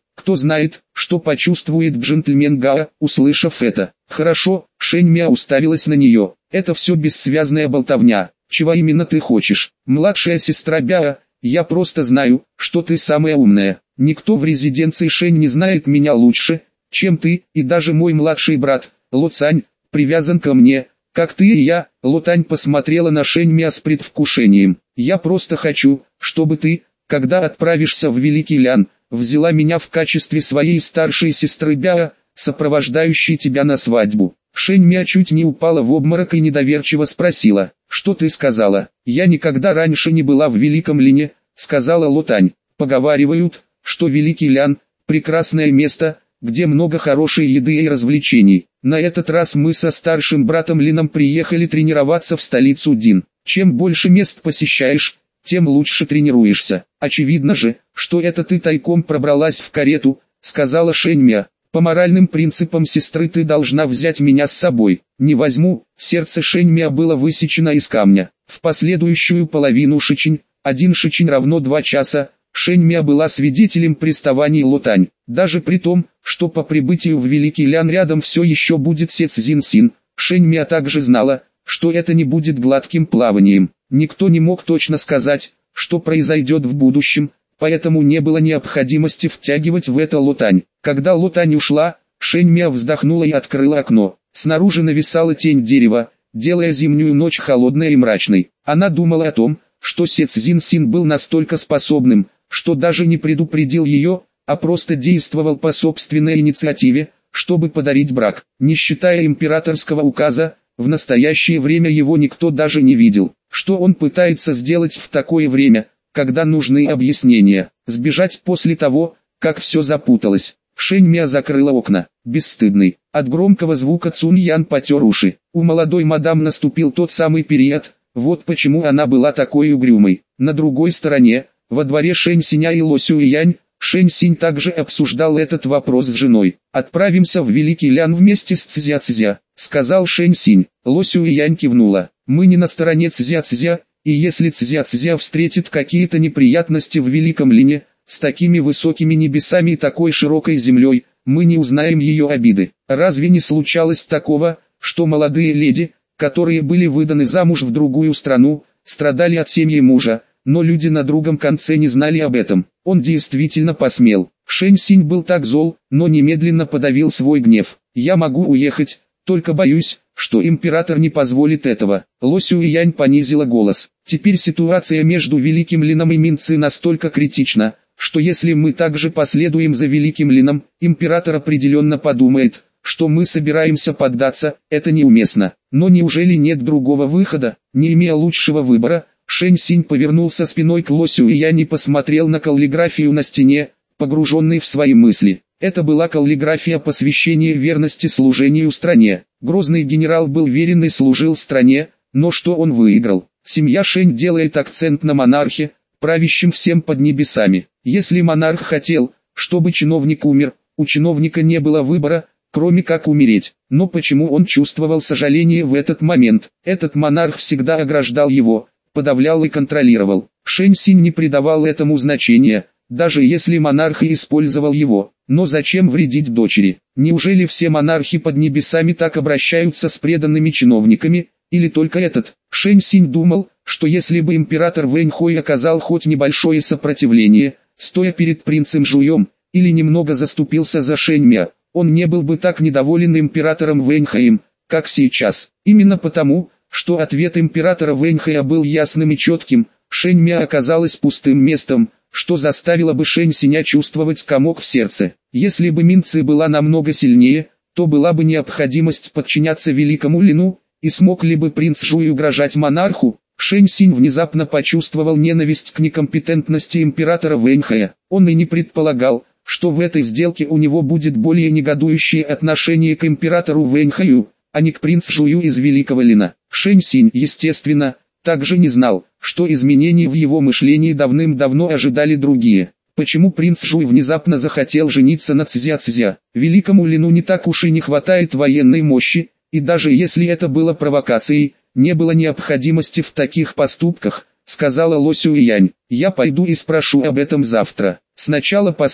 Кто знает, что почувствует джентльмен Гао, услышав это. Хорошо, Шэньмя уставилась на нее. Это все бессвязная болтовня. Чего именно ты хочешь? Младшая сестра Бяо, я просто знаю, что ты самая умная. Никто в резиденции Шэнь не знает меня лучше, чем ты, и даже мой младший брат, Ло Цань, привязан ко мне, как ты и я. Ло Тань посмотрела на Шэньмя с предвкушением. Я просто хочу, чтобы ты, когда отправишься в Великий Лян, взяла меня в качестве своей старшей сестры Бяо, сопровождающей тебя на свадьбу. Шэньмя чуть не упала в обморок и недоверчиво спросила: «Что ты сказала?» «Я никогда раньше не была в Великом Лине», — сказала Ло Тань. «Поговаривают, что Великий Лян — прекрасное место, где много хорошей еды и развлечений. На этот раз мы со старшим братом Лином приехали тренироваться в столицу Дин. Чем больше мест посещаешь, тем лучше тренируешься. Очевидно же, что это ты тайком пробралась в карету», — сказала Шэньмя. «По моральным принципам сестры ты должна взять меня с собой». «Не возьму». Сердце Шэньмя было высечено из камня. В последующую половину шичень, один шичень равно два часа, Шэньмя была свидетелем приставаний Ло Тань. Даже при том, что по прибытию в Великий Лян рядом все еще будет Се Цзиньсин, Шэньмя также знала, что это не будет гладким плаванием. Никто не мог точно сказать, что произойдет в будущем, поэтому не было необходимости втягивать в это Ло Тань. Когда Ло Тань ушла, Шэньмя вздохнула и открыла окно. Снаружи нависала тень дерева, делая зимнюю ночь холодной и мрачной. Она думала о том, что Се Цзиньсин был настолько способным, что даже не предупредил ее, а просто действовал по собственной инициативе, чтобы подарить брак. Не считая императорского указа, в настоящее время его никто даже не видел. Что он пытается сделать в такое время, когда нужны объяснения? Сбежать после того, как все запуталось. Шэньмя закрыла окна. Бесстыдный. От громкого звука Цунь Ян потер уши. У молодой мадам наступил тот самый период, вот почему она была такой угрюмой. На другой стороне, во дворе Шэнь Синя и Ло Сюэянь, Шэнь Синь также обсуждал этот вопрос с женой. «Отправимся в Великий Лян вместе с Цзя Цзя», — сказал Шэнь Синь. Ло Сюэянь кивнула. «Мы не на стороне Цзя Цзя, и если Цзя Цзя встретит какие-то неприятности в Великом Лине, с такими высокими небесами и такой широкой землей, мы не узнаем ее обиды. Разве не случалось такого, что молодые леди, которые были выданы замуж в другую страну, страдали от семьи мужа, но люди на другом конце не знали об этом?» Он действительно посмел. Шэнь Синь был так зол, но немедленно подавил свой гнев. «Я могу уехать, только боюсь, что император не позволит этого». Ло Сюэянь понизила голос. «Теперь ситуация между Великим Лином и Минци настолько критична, что если мы также последуем за Великим Лином, император определенно подумает, что мы собираемся поддаться. Это неуместно. Но неужели нет другого выхода?» Не имея лучшего выбора, Шэнь Синь повернулся спиной к Ло Сюэянь и посмотрел на каллиграфию на стене, погруженный в свои мысли. Это была каллиграфия посвящения верности служению стране. Грозный генерал был верен и служил стране, но что он выиграл? Семья Шэнь делает акцент на монархе, правящем всем под небесами. Если монарх хотел, чтобы чиновник умер, у чиновника не было выбора, кроме как умереть. Но почему он чувствовал сожаление в этот момент? Этот монарх всегда ограждал его, подавлял и контролировал. Шэнь Синь не придавал этому значения, даже если монарх и использовал его. Но зачем вредить дочери? Неужели все монархи под небесами так обращаются с преданными чиновниками, или только этот? Шэнь Синь думал, что если бы император Вэньхой оказал хоть небольшое сопротивление, стоя перед принцем Жуем, или немного заступился за Шэньмя, он не был бы так недоволен императором Вэньхаем, как сейчас. Именно потому, что ответ императора Вэньхая был ясным и четким, Шэньмя оказалась пустым местом, что заставило бы Шэнь Синя чувствовать комок в сердце. Если бы Минци была намного сильнее, то была бы необходимость подчиняться Великому Лину, и смог ли бы принц Жуй угрожать монарху? Шэнь Синь внезапно почувствовал ненависть к некомпетентности императора Вэньхая. Он и не предполагал, что в этой сделке у него будет более негодующее отношение к императору Вэньхаю, а не к принцу Жую из Великого Лина. Шэнь Синь, естественно, также не знал, что изменений в его мышлении давным-давно ожидали другие. Почему принц Жуй внезапно захотел жениться на Цзя Цзя? Великому Лину не так уж и не хватает военной мощи, и даже если это было провокацией, не было необходимости в таких поступках, сказала Ло Сюэянь. Я пойду и спрошу об этом завтра. Сначала поспим,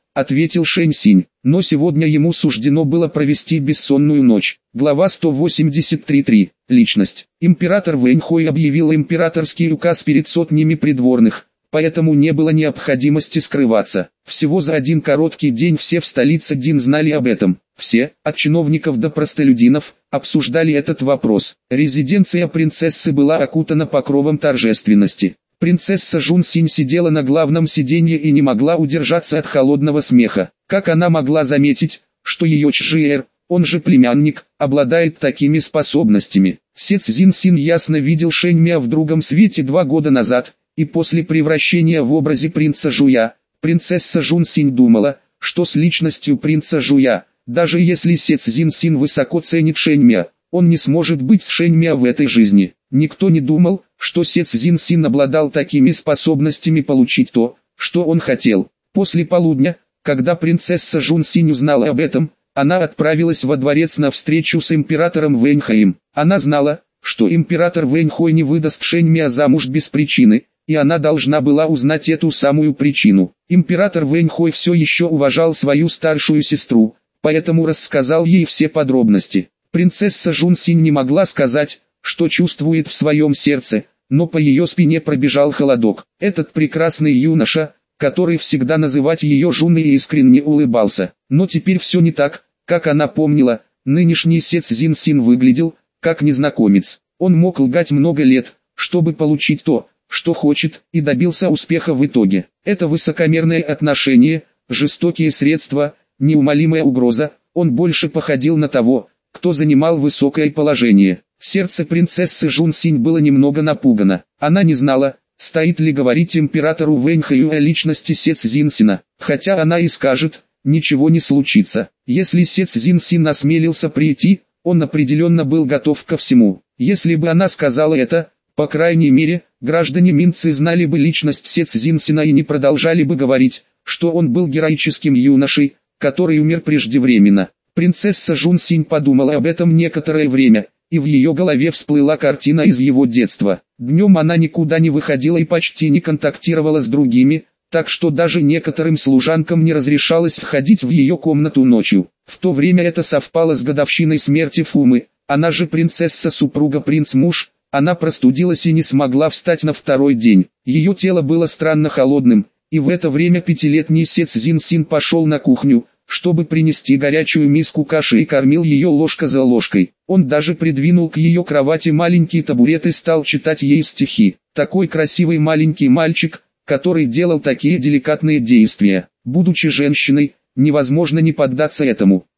ответил Шэнь Синь, но сегодня ему суждено было провести бессонную ночь. Глава сто восемьдесят три точка три. Личность. Император Вэньхой объявил императорский указ перед сотнями придворных, поэтому не было необходимости скрываться. Всего за один короткий день все в столице Дин знали об этом. Все, от чиновников до простолюдинов, обсуждали этот вопрос. Резиденция принцессы была окутана покровом торжественности. Принцесса Жун Синь сидела на главном сиденье и не могла удержаться от холодного смеха. Как она могла заметить, что ее Чжиэр, он же племянник, обладает такими способностями? Се Цзин Син ясно видел Шэнь Мя в другом свете два года назад, и после превращения в образе принца Жуя, принцесса Жун Синь думала, что с личностью принца Жуя, даже если Се Цзин Син высоко ценит Шэнь Мя, он не сможет быть с Шэнь Мя в этой жизни. Никто не думал, что Се Цзин Син обладал такими способностями получить то, что он хотел. После полудня, когда принцесса Жун Синь узнала об этом, она отправилась во дворец на встречу с императором Вэньхоем. Она знала, что император Вэньхой не выдаст Шэнь Мя замуж без причины, и она должна была узнать эту самую причину. Император Вэньхой все еще уважал свою старшую сестру, поэтому рассказал ей все подробности. Принцесса Жун Синь не могла сказать, что чувствует в своем сердце, но по ее спине пробежал холодок. Этот прекрасный юноша, который всегда называть ее Жуной, и искренне улыбался. Но теперь все не так, как она помнила. Нынешний Се Цзин Син выглядел, как незнакомец. Он мог лгать много лет, чтобы получить то, что хочет, и добился успеха в итоге. Это высокомерное отношение, жестокие средства, неумолимая угроза. Он больше походил на того, кто занимал высокое положение. Сердце принцессы Жун Синь было немного напугано. Она не знала, стоит ли говорить императору Вэньхою о личности Се Цзин Сина. Хотя она и скажет, ничего не случится. Если Се Цзин Син осмелился прийти, он определенно был готов ко всему. Если бы она сказала это, по крайней мере, граждане Минцы знали бы личность Се Цзин Сина и не продолжали бы говорить, что он был героическим юношей, который умер преждевременно. Принцесса Жун Синь подумала об этом некоторое время, и в ее голове всплыла картина из его детства. Днем она никуда не выходила и почти не контактировала с другими, так что даже некоторым служанкам не разрешалось входить в ее комнату ночью. В то время это совпало с годовщиной смерти Фумы, она же принцесса-супруга принц-муж. Она простудилась и не смогла встать на второй день. Ее тело было странно холодным, и в это время пятилетний Се Цзин Син пошел на кухню, чтобы принести горячую миску каши, и кормил ее ложка за ложкой. Он даже придвинул к ее кровати маленький табурет и стал читать ей стихи. Такой красивый маленький мальчик, который делал такие деликатные действия. Будучи женщиной, невозможно не поддаться этому.